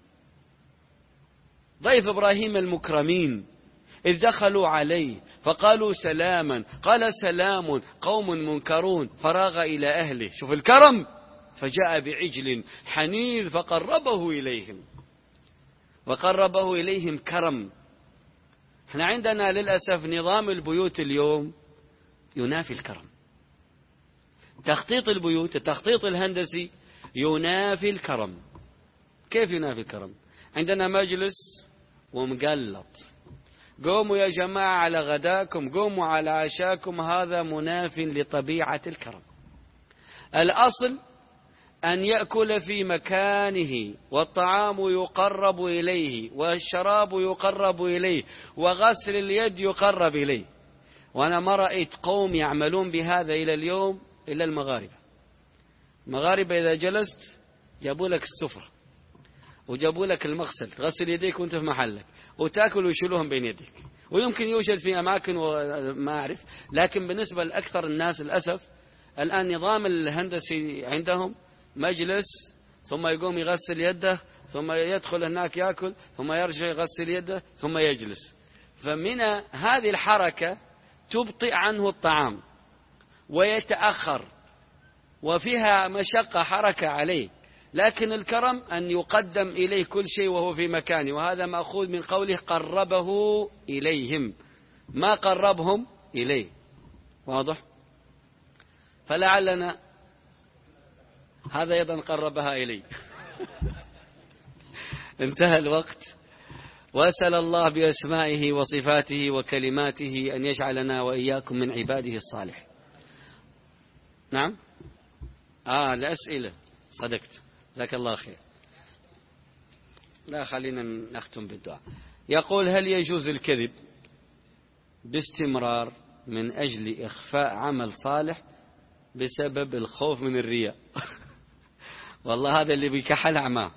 ضيف إبراهيم المكرمين إذ دخلوا عليه فقالوا سلاما قال سلام قوم منكرون فراغ إلى أهله. شوف الكرم. فجاء بعجل حنيذ فقربه إليهم وقربه إليهم كرم. احنا عندنا للأسف نظام البيوت اليوم ينافي الكرم. تخطيط البيوت، التخطيط الهندسي ينافي الكرم. كيف ينافي الكرم؟ عندنا مجلس ومقلط، قوموا يا جماعة على غداكم، قوموا على عشاكم، هذا مناف لطبيعة الكرم. الأصل أن يأكل في مكانه، والطعام يقرب إليه، والشراب يقرب إليه، وغسل اليد يقرب إليه. وأنا ما رأيت قوم يعملون بهذا إلى اليوم إلا المغاربة. المغاربة إذا جلست جابوا لك السفرة وجابوا لك المغسل، تغسل يديك وانت في محلك وتأكل ويشيلوهم بين يديك. ويمكن يوجد في أماكن وما أعرف، لكن بالنسبة لأكثر الناس للأسف الآن نظام الهندسي عندهم مجلس ثم يقوم يغسل يده، ثم يدخل هناك يأكل، ثم يرجع يغسل يده، ثم يجلس. فمن هذه الحركة تبطئ عنه الطعام ويتأخر، وفيها مشقة حركة عليه. لكن الكرم أن يقدم إليه كل شيء وهو في مكانه، وهذا مأخوذ من قوله قربه إليهم، ما قربهم إليه. واضح؟ فلعلنا هذا أيضا قربها إلي. انتهى الوقت، وأسأل الله بأسمائه وصفاته وكلماته أن يجعلنا وإياكم من عباده الصالح. نعم. آه الأسئلة صدقت، جزاك الله خير. لا خلينا نختم بالدعاء. يقول: هل يجوز الكذب باستمرار من أجل إخفاء عمل صالح بسبب الخوف من الرياء؟ والله هذا اللي بيكحل أعماه.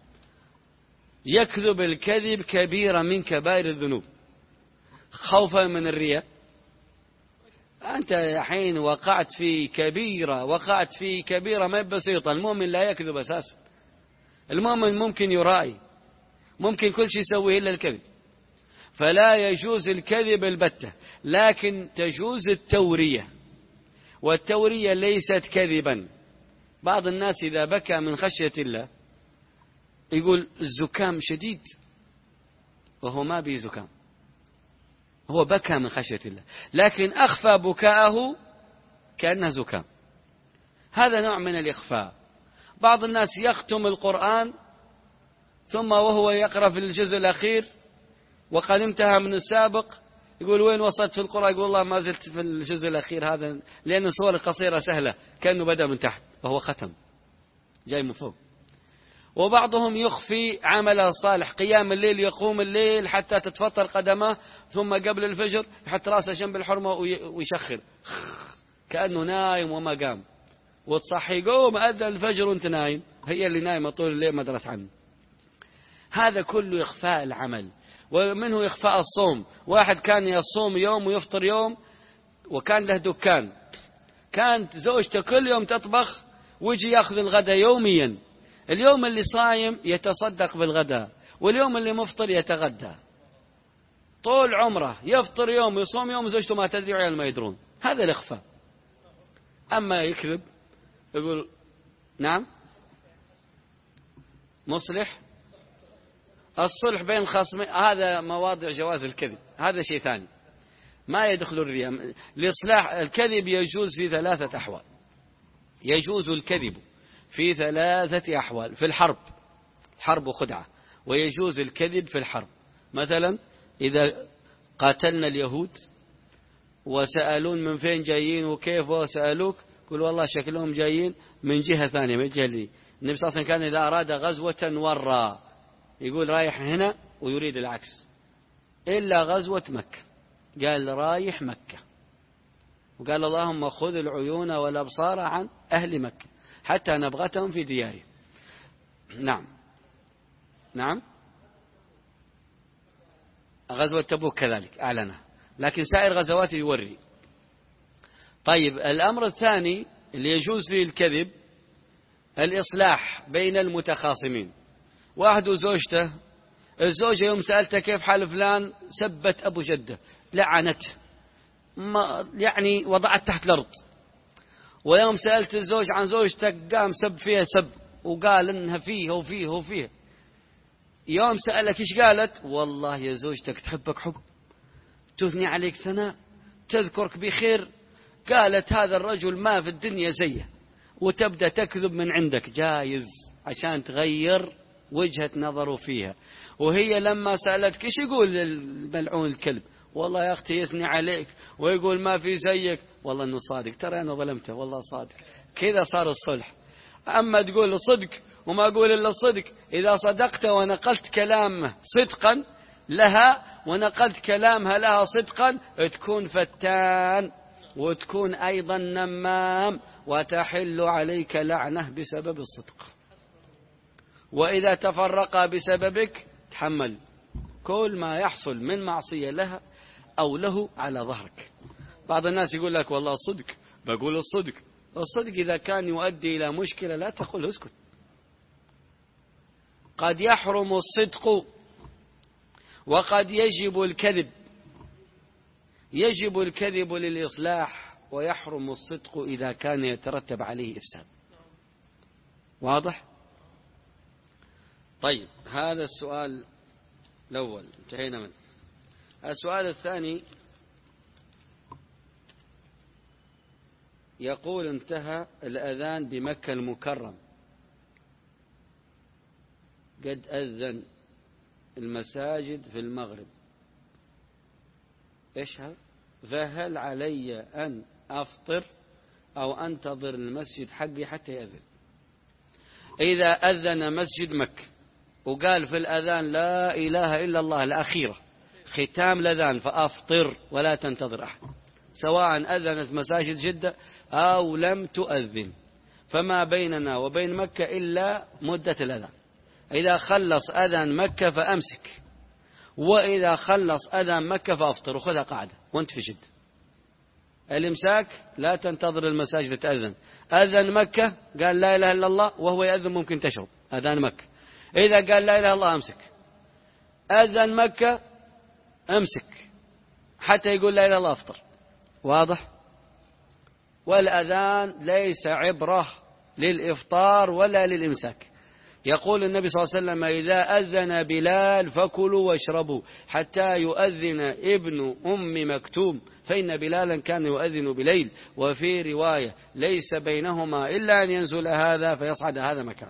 يكذب الكذب كبيرة من كبائر الذنوب خوفا من الرياء. أنت حين وقعت في كبيرة، وقعت في كبيرة ما بسيطة. المؤمن لا يكذب أساسا. المؤمن ممكن يرائي، ممكن كل شيء يسويه إلا الكذب. فلا يجوز الكذب البتة، لكن تجوز التورية، والتورية ليست كذبا. بعض الناس إذا بكى من خشية الله يقول الزكام شديد، وهو ما به زكام، هو بكى من خشية الله، لكن أخفى بكاءه كأنه زكام. هذا نوع من الإخفاء. بعض الناس يختم القرآن ثم وهو يقرأ في الجزء الأخير وقد انتهى من السابق يقول وين وصلت في القرآن؟ يقول الله ما زلت في الجزء الأخير هذا، لأن السور القصيرة سهلة، كأنه بدأ من تحت وهو ختم جاي من فوق. وبعضهم يخفي عمله الصالح، قيام الليل، يقوم الليل حتى تتفطر قدمه، ثم قبل الفجر يحط راسه جنب الحرمة ويشخر كأنه نايم وما قام، وتصحي قوم أذن الفجر وانت نايم، هي اللي نايمة طول الليل ما درت عنه. هذا كله إخفاء العمل. ومنه إخفاء الصوم. واحد كان يصوم يوم ويفطر يوم، وكان له دكان، كانت زوجته كل يوم تطبخ ويجي يأخذ الغداء يوميا. اليوم اللي صايم يتصدق بالغداء، واليوم اللي مفطر يتغدى. طول عمره يفطر يوم ويصوم يوم، زوجته ما تدري وعيال ما يدرون. هذا الإخفاء. أما يكذب يقول نعم مصلح الصلح بين الخصمين، هذا مواضع جواز الكذب، هذا شيء ثاني ما يدخل الرياء. الإصلاح الكذب يجوز في ثلاثة أحوال. يجوز الكذب في ثلاثة أحوال: في الحرب، حرب وخدعة، ويجوز الكذب في الحرب. مثلا إذا قاتلنا اليهود وسألون من فين جايين وكيف، وسألوك قل والله شكلهم جايين من جهة ثانية من جهة لي. النبي صلى الله عليه وسلم كان إذا أراد غزوة ورى، يقول رايح هنا ويريد العكس، إلا غزوة مكة قال رايح مكة، وقال اللهم خذ العيون والأبصار عن أهل مكة حتى نبغتهم في ديارهم. نعم نعم. غزوة تبوك كذلك أعلنها، لكن سائر غزوات يوري. طيب الأمر الثاني اللي يجوز فيه الكذب الإصلاح بين المتخاصمين. واحد وزوجته، الزوجة يوم سألته كيف حال فلان سبت أبو جده، لعنته، ما يعني وضعت تحت الأرض. ويوم سألت الزوج عن زوجتك قام سب فيها سب وقال إنها فيه وفيه وفيه. يوم سألك إيش قالت؟ والله يا زوجتك تحبك حب، تثني عليك ثناء، تذكرك بخير، قالت هذا الرجل ما في الدنيا زيه، وتبدأ تكذب من عندك جايز عشان تغير وجهة نظره فيها. وهي لما سألتك إيش يقول الملعون الكلب؟ والله يا أختي يثني عليك ويقول ما في زيك، والله إنه صادق، ترى أنا ظلمته والله صادق. كذا صار الصلح. أما تقول صدق وما أقول إلا الصدق، إذا صدقت ونقلت كلامه صدقا لها ونقلت كلامها لها صدقا، تكون فتان وتكون أيضا نمام وتحل عليك لعنة بسبب الصدق. وإذا تفرقا بسببك تحمل كل ما يحصل من معصية لها أو له على ظهرك. بعض الناس يقول لك والله الصدق، بقول الصدق. الصدق إذا كان يؤدي إلى مشكلة لا تقول اسكت، قد يحرم الصدق وقد يجب الكذب. يجب الكذب للإصلاح ويحرم الصدق إذا كان يترتب عليه إفساد. واضح؟ طيب، هذا السؤال الأول انتهينا منه. السؤال الثاني يقول: انتهى الأذان بمكة المكرم، قد أذن المساجد في المغرب، إيش هذا؟ فهل علي أن أفطر أو أنتظر المسجد حقي حتى يأذن؟ إذا أذن مسجد مكة وقال في الأذان لا إله إلا الله الأخيرة ختام الأذان، فأفطر ولا تنتظر أحد، سواء أذنت مساجد جدة أو لم تؤذن، فما بيننا وبين مكة إلا مدة الأذان. إذا خلص أذان مكة فأمسك، وإذا خلص أذان مكة فأفطر، وخذها قاعدة وانت في جد. الإمساك لا تنتظر المساجد تأذن. أذن مكة قال لا إله إلا الله وهو يأذن ممكن تشرب أذان مكة، إذا قال لا إله إلا الله أمسك. أذن مكة أمسك حتى يقول لا إله إلا الله أفطر. واضح؟ والأذان ليس عبرة للإفطار ولا للإمساك. يقول النبي صلى الله عليه وسلم: إذا أذن بلال فكلوا واشربوا حتى يؤذن ابن أم مكتوم، فإن بلالا كان يؤذن بليل. وفي رواية: ليس بينهما إلا أن ينزل هذا فيصعد هذا مكان.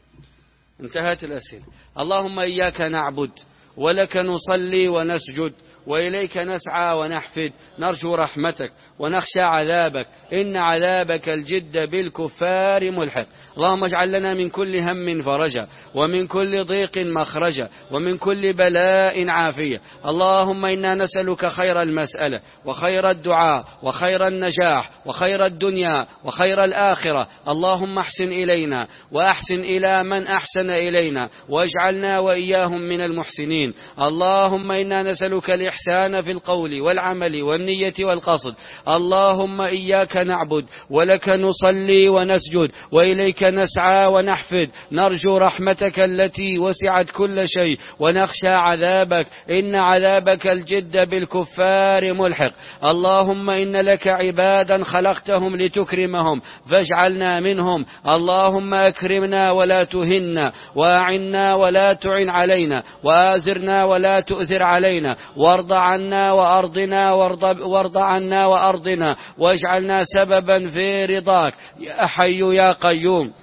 انتهت الأسئلة. اللهم إياك نعبد ولك نصلي ونسجد وإليك نسعى ونحفد، نرجو رحمتك ونخشى عذابك، إن عذابك الجد بالكفار ملحق. اللهم اجعل لنا من كل هم فرجا ومن كل ضيق مخرجا ومن كل بلاء عافية. اللهم إنا نسألك خير المسألة وخير الدعاء وخير النجاح وخير الدنيا وخير الآخرة. اللهم احسن إلينا وأحسن إلى من أحسن إلينا واجعلنا وإياهم من المحسنين. اللهم إنا نسألك الإحسان في القول والعمل والنية والقصد. اللهم إياك نعبد ولك نصلي ونسجد وإليك نسعى ونحفد، نرجو رحمتك التي وسعت كل شيء ونخشى عذابك، إن عذابك الجد بالكفار ملحق. اللهم إن لك عبادا خلقتهم لتكرمهم فاجعلنا منهم. اللهم أكرمنا ولا تهنا، وأعنا ولا تعن علينا، وآزرنا ولا تؤثر علينا، وارض عنا وأرضنا وارض, وارض عنا وأرضنا، واجعلنا سببا في رضاك يا حي يا قيوم.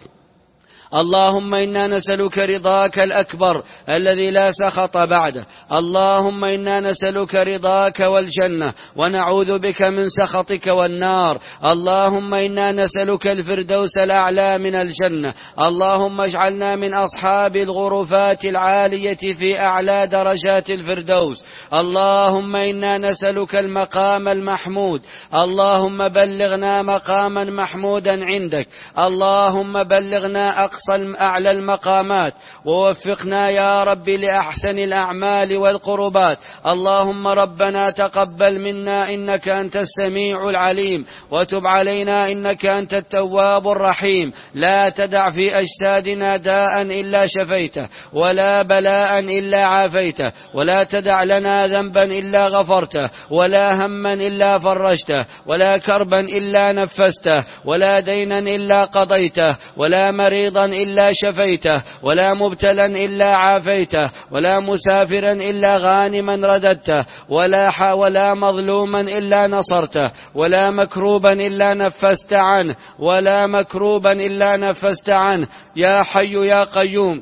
اللهم إنا نسألك رضاك الأكبر الذي لا سخط بعده. اللهم إنا نسألك رضاك والجنة ونعوذ بك من سخطك والنار. اللهم إنا نسألك الفردوس الأعلى من الجنة. اللهم اجعلنا من أصحاب الغرفات العالية في أعلى درجات الفردوس. اللهم إنا نسألك المقام المحمود. اللهم بلغنا مقاما محمودا عندك. اللهم بلغنا أقصى أعلى المقامات، ووفقنا يا رب لأحسن الأعمال والقربات. اللهم ربنا تقبل منا إنك أنت السميع العليم، وتب علينا إنك أنت التواب الرحيم. لا تدع في أجسادنا داء إلا شفيته، ولا بلاء إلا عافيته، ولا تدع لنا ذنبا إلا غفرته، ولا هما إلا فرجته، ولا كربا إلا نفسته، ولا دينا إلا قضيته، ولا مريضا إلا شفيته، ولا مبتلا إلا عافيته، ولا مسافرا إلا غانما رددته، ولا ولا مظلوما إلا نصرته، ولا مكروبا إلا نفست عنه، ولا مكروبا إلا نفست عنه يا حي يا قيوم.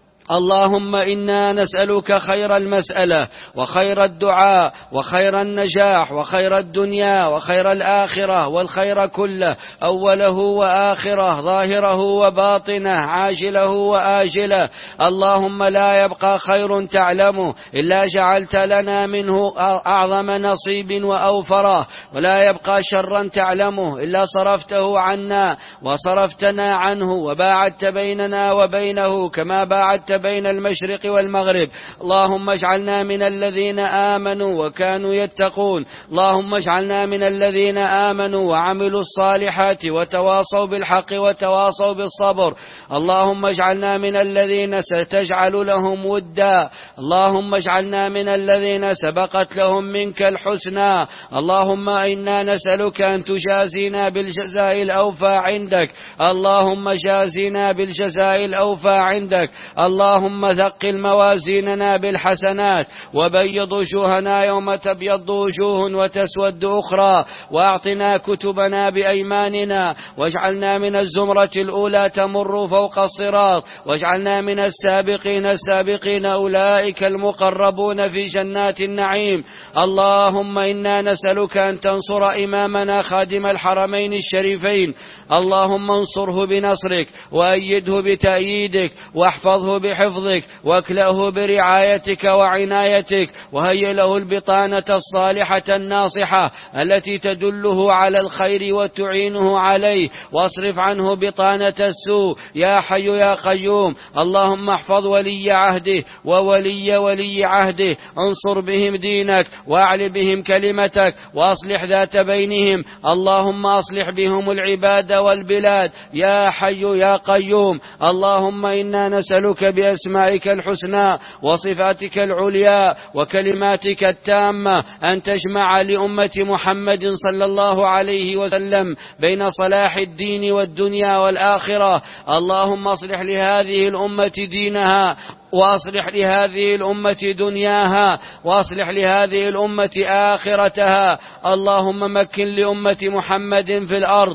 اللهم إنا نسألك خير المسألة وخير الدعاء وخير النجاح وخير الدنيا وخير الآخرة، والخير كله أوله وآخره، ظاهره وباطنه، عاجله وآجله. اللهم لا يبقى خير تعلمه إلا جعلت لنا منه أعظم نصيب وأوفره، ولا يبقى شرا تعلمه إلا صرفته عنا وصرفتنا عنه، وباعدت بيننا وبينه كما باعدت بين المشرق والمغرب. اللهم اجعلنا من الذين آمنوا وكانوا يتقون. اللهم اجعلنا من الذين آمنوا وعملوا الصالحات وتواصوا بالحق وتواصوا بالصبر. اللهم اجعلنا من الذين ستجعل لهم ودا. اللهم اجعلنا من الذين سبقت لهم منك الحسنى. اللهم إنا نسألك أن تجازينا بالجزاء الأوفى عندك. اللهم جازينا بالجزاء الأوفى عندك. اللهم ثقل موازيننا بالحسنات وبيض وجوهنا يوم تبيض وجوه وتسود أخرى، وأعطنا كتبنا بأيماننا، واجعلنا من الزمرة الأولى تمر فوق الصراط، واجعلنا من السابقين السابقين أولئك المقربون في جنات النعيم. اللهم إنا نسألك أن تنصر إمامنا خادم الحرمين الشريفين. اللهم انصره بنصرك وأيده بتأييدك واحفظه بحفظك واكلأه برعايتك وعنايتك، وهيئ له البطانة الصالحة الناصحة التي تدله على الخير وتعينه عليه، واصرف عنه بطانة السوء يا حي يا قيوم. اللهم احفظ ولي عهده وولي ولي عهده، انصر بهم دينك واعل بهم كلمتك واصلح ذات بينهم. اللهم اصلح بهم العباد والبلاد يا حي يا قيوم. اللهم إنا نسألك بأسمائك الحسنى وصفاتك العليا وكلماتك التامة أن تجمع لأمة محمد صلى الله عليه وسلم بين صلاح الدين والدنيا والآخرة. اللهم اصلح لهذه الأمة دينها، واصلح لهذه الأمة دنياها، واصلح لهذه الأمة آخرتها. اللهم مكن لأمة محمد في الأرض،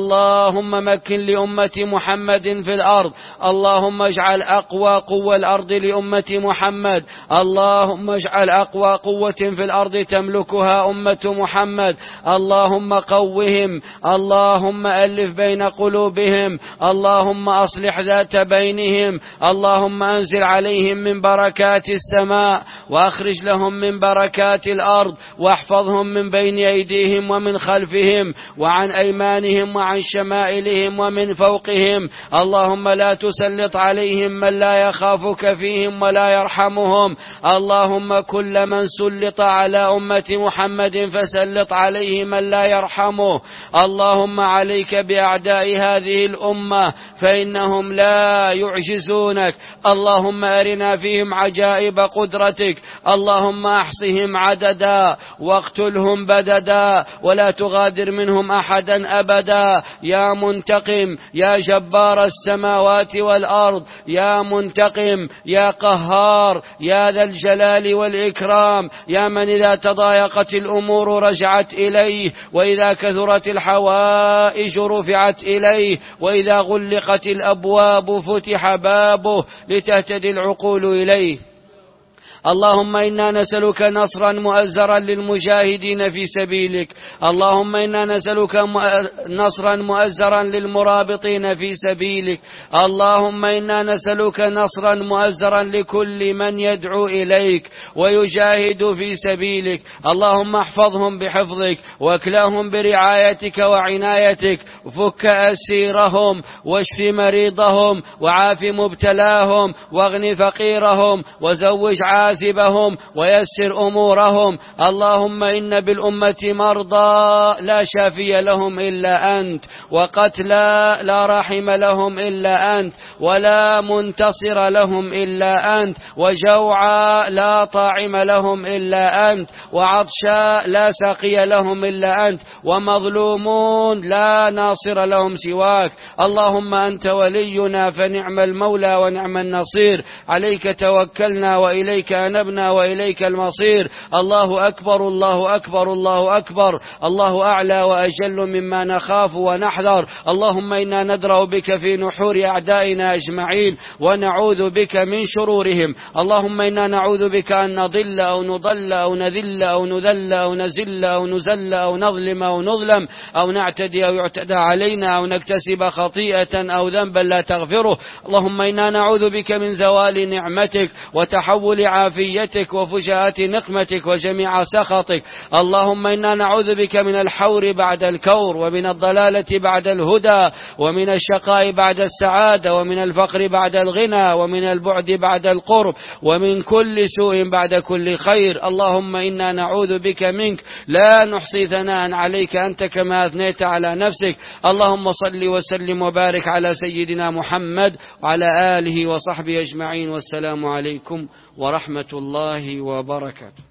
اللهم مكن لأمة محمد في الأرض. اللهم اجعل أقوى قوة الأرض لأمة محمد. اللهم اجعل أقوى قوة في الأرض تملكها أمة محمد. اللهم قوهم، اللهم ألف بين قلوبهم، اللهم أصلح ذات بينهم. اللهم أنزل عليهم من بركات السماء وأخرج لهم من بركات الأرض، واحفظهم من بين أيديهم ومن خلفهم وعن أيمانهم وعن شمائلهم ومن فوقهم. اللهم لا تسلط عليهم من لا يخافك فيهم ولا يرحمهم. اللهم كل من سلط على أمة محمد فسلط عليه من لا يرحمه. اللهم عليك بأعداء هذه الأمة فإنهم لا يعجزونك. اللهم أرنا فيهم عجائب قدرتك. اللهم أحصهم عددا واقتلهم بددا ولا تغادر منهم أحدا أبدا. يا منتقم يا جبار السماوات والأرض، يا منتقم يا قهار يا ذا الجلال والإكرام، يا من إذا تضايقت الأمور رجعت إليه، وإذا كثرت الحوائج رفعت إليه، وإذا غلقت الأبواب فتح بابه لتهتدي العقول إليه. اللهم إنا نسألك نصرا مؤزرا للمجاهدين في سبيلك. اللهم إنا نسألك نصرا مؤزرا للمرابطين في سبيلك. اللهم إنا نسألك نصرا مؤزرا لكل من يدعو إليك ويجاهد في سبيلك. اللهم احفظهم بحفظك واكلاهم برعايتك وعنايتك، وفك أسيرهم واشف مريضهم وعاف مبتلاهم واغن فقيرهم وزوج عازبهم ويسر أمورهم. اللهم إن بالأمة مرضى لا شافي لهم إلا أنت، وقتلى لا رحم لهم إلا أنت، ولا منتصر لهم إلا أنت، وجوعى لا طاعم لهم إلا أنت، وعطشى لا سقي لهم إلا أنت، ومظلومون لا ناصر لهم سواك. اللهم أنت ولينا فنعم المولى ونعم النصير. عليك توكلنا وإليك أنبنا وإليك المصير. الله أكبر الله أكبر الله أكبر، الله أعلى وأجل مما نخاف ونحذر. اللهم إنا ندرأ بك في نحور أعدائنا أجمعين ونعوذ بك من شرورهم. اللهم إنا نعوذ بك أن نضل أو نضل أو نذل أو نذل أو نزل أو نزل أو نظلم أو نظلم أو نعتدي أو يعتدى علينا أو نكتسب خطيئة أو ذنبا لا تغفره. اللهم إنا نعوذ بك من زوال نعمتك وتحول عافيتك وفجاءة نقمتك وجميع سخطك. اللهم إنا نعوذ بك من الحور بعد الكور، ومن الضلالة بعد الهدى، ومن الشقاء بعد السعادة، ومن الفقر بعد الغنى، ومن البعد بعد القرب، ومن كل سوء بعد كل خير. اللهم إنا نعوذ بك منك لا نحصي ثناء عليك أنت كما أثنيت على نفسك. اللهم صل وسلم وبارك على سيدنا محمد وعلى آله وصحبه أجمعين، والسلام عليكم ورحمة الله وبركاته.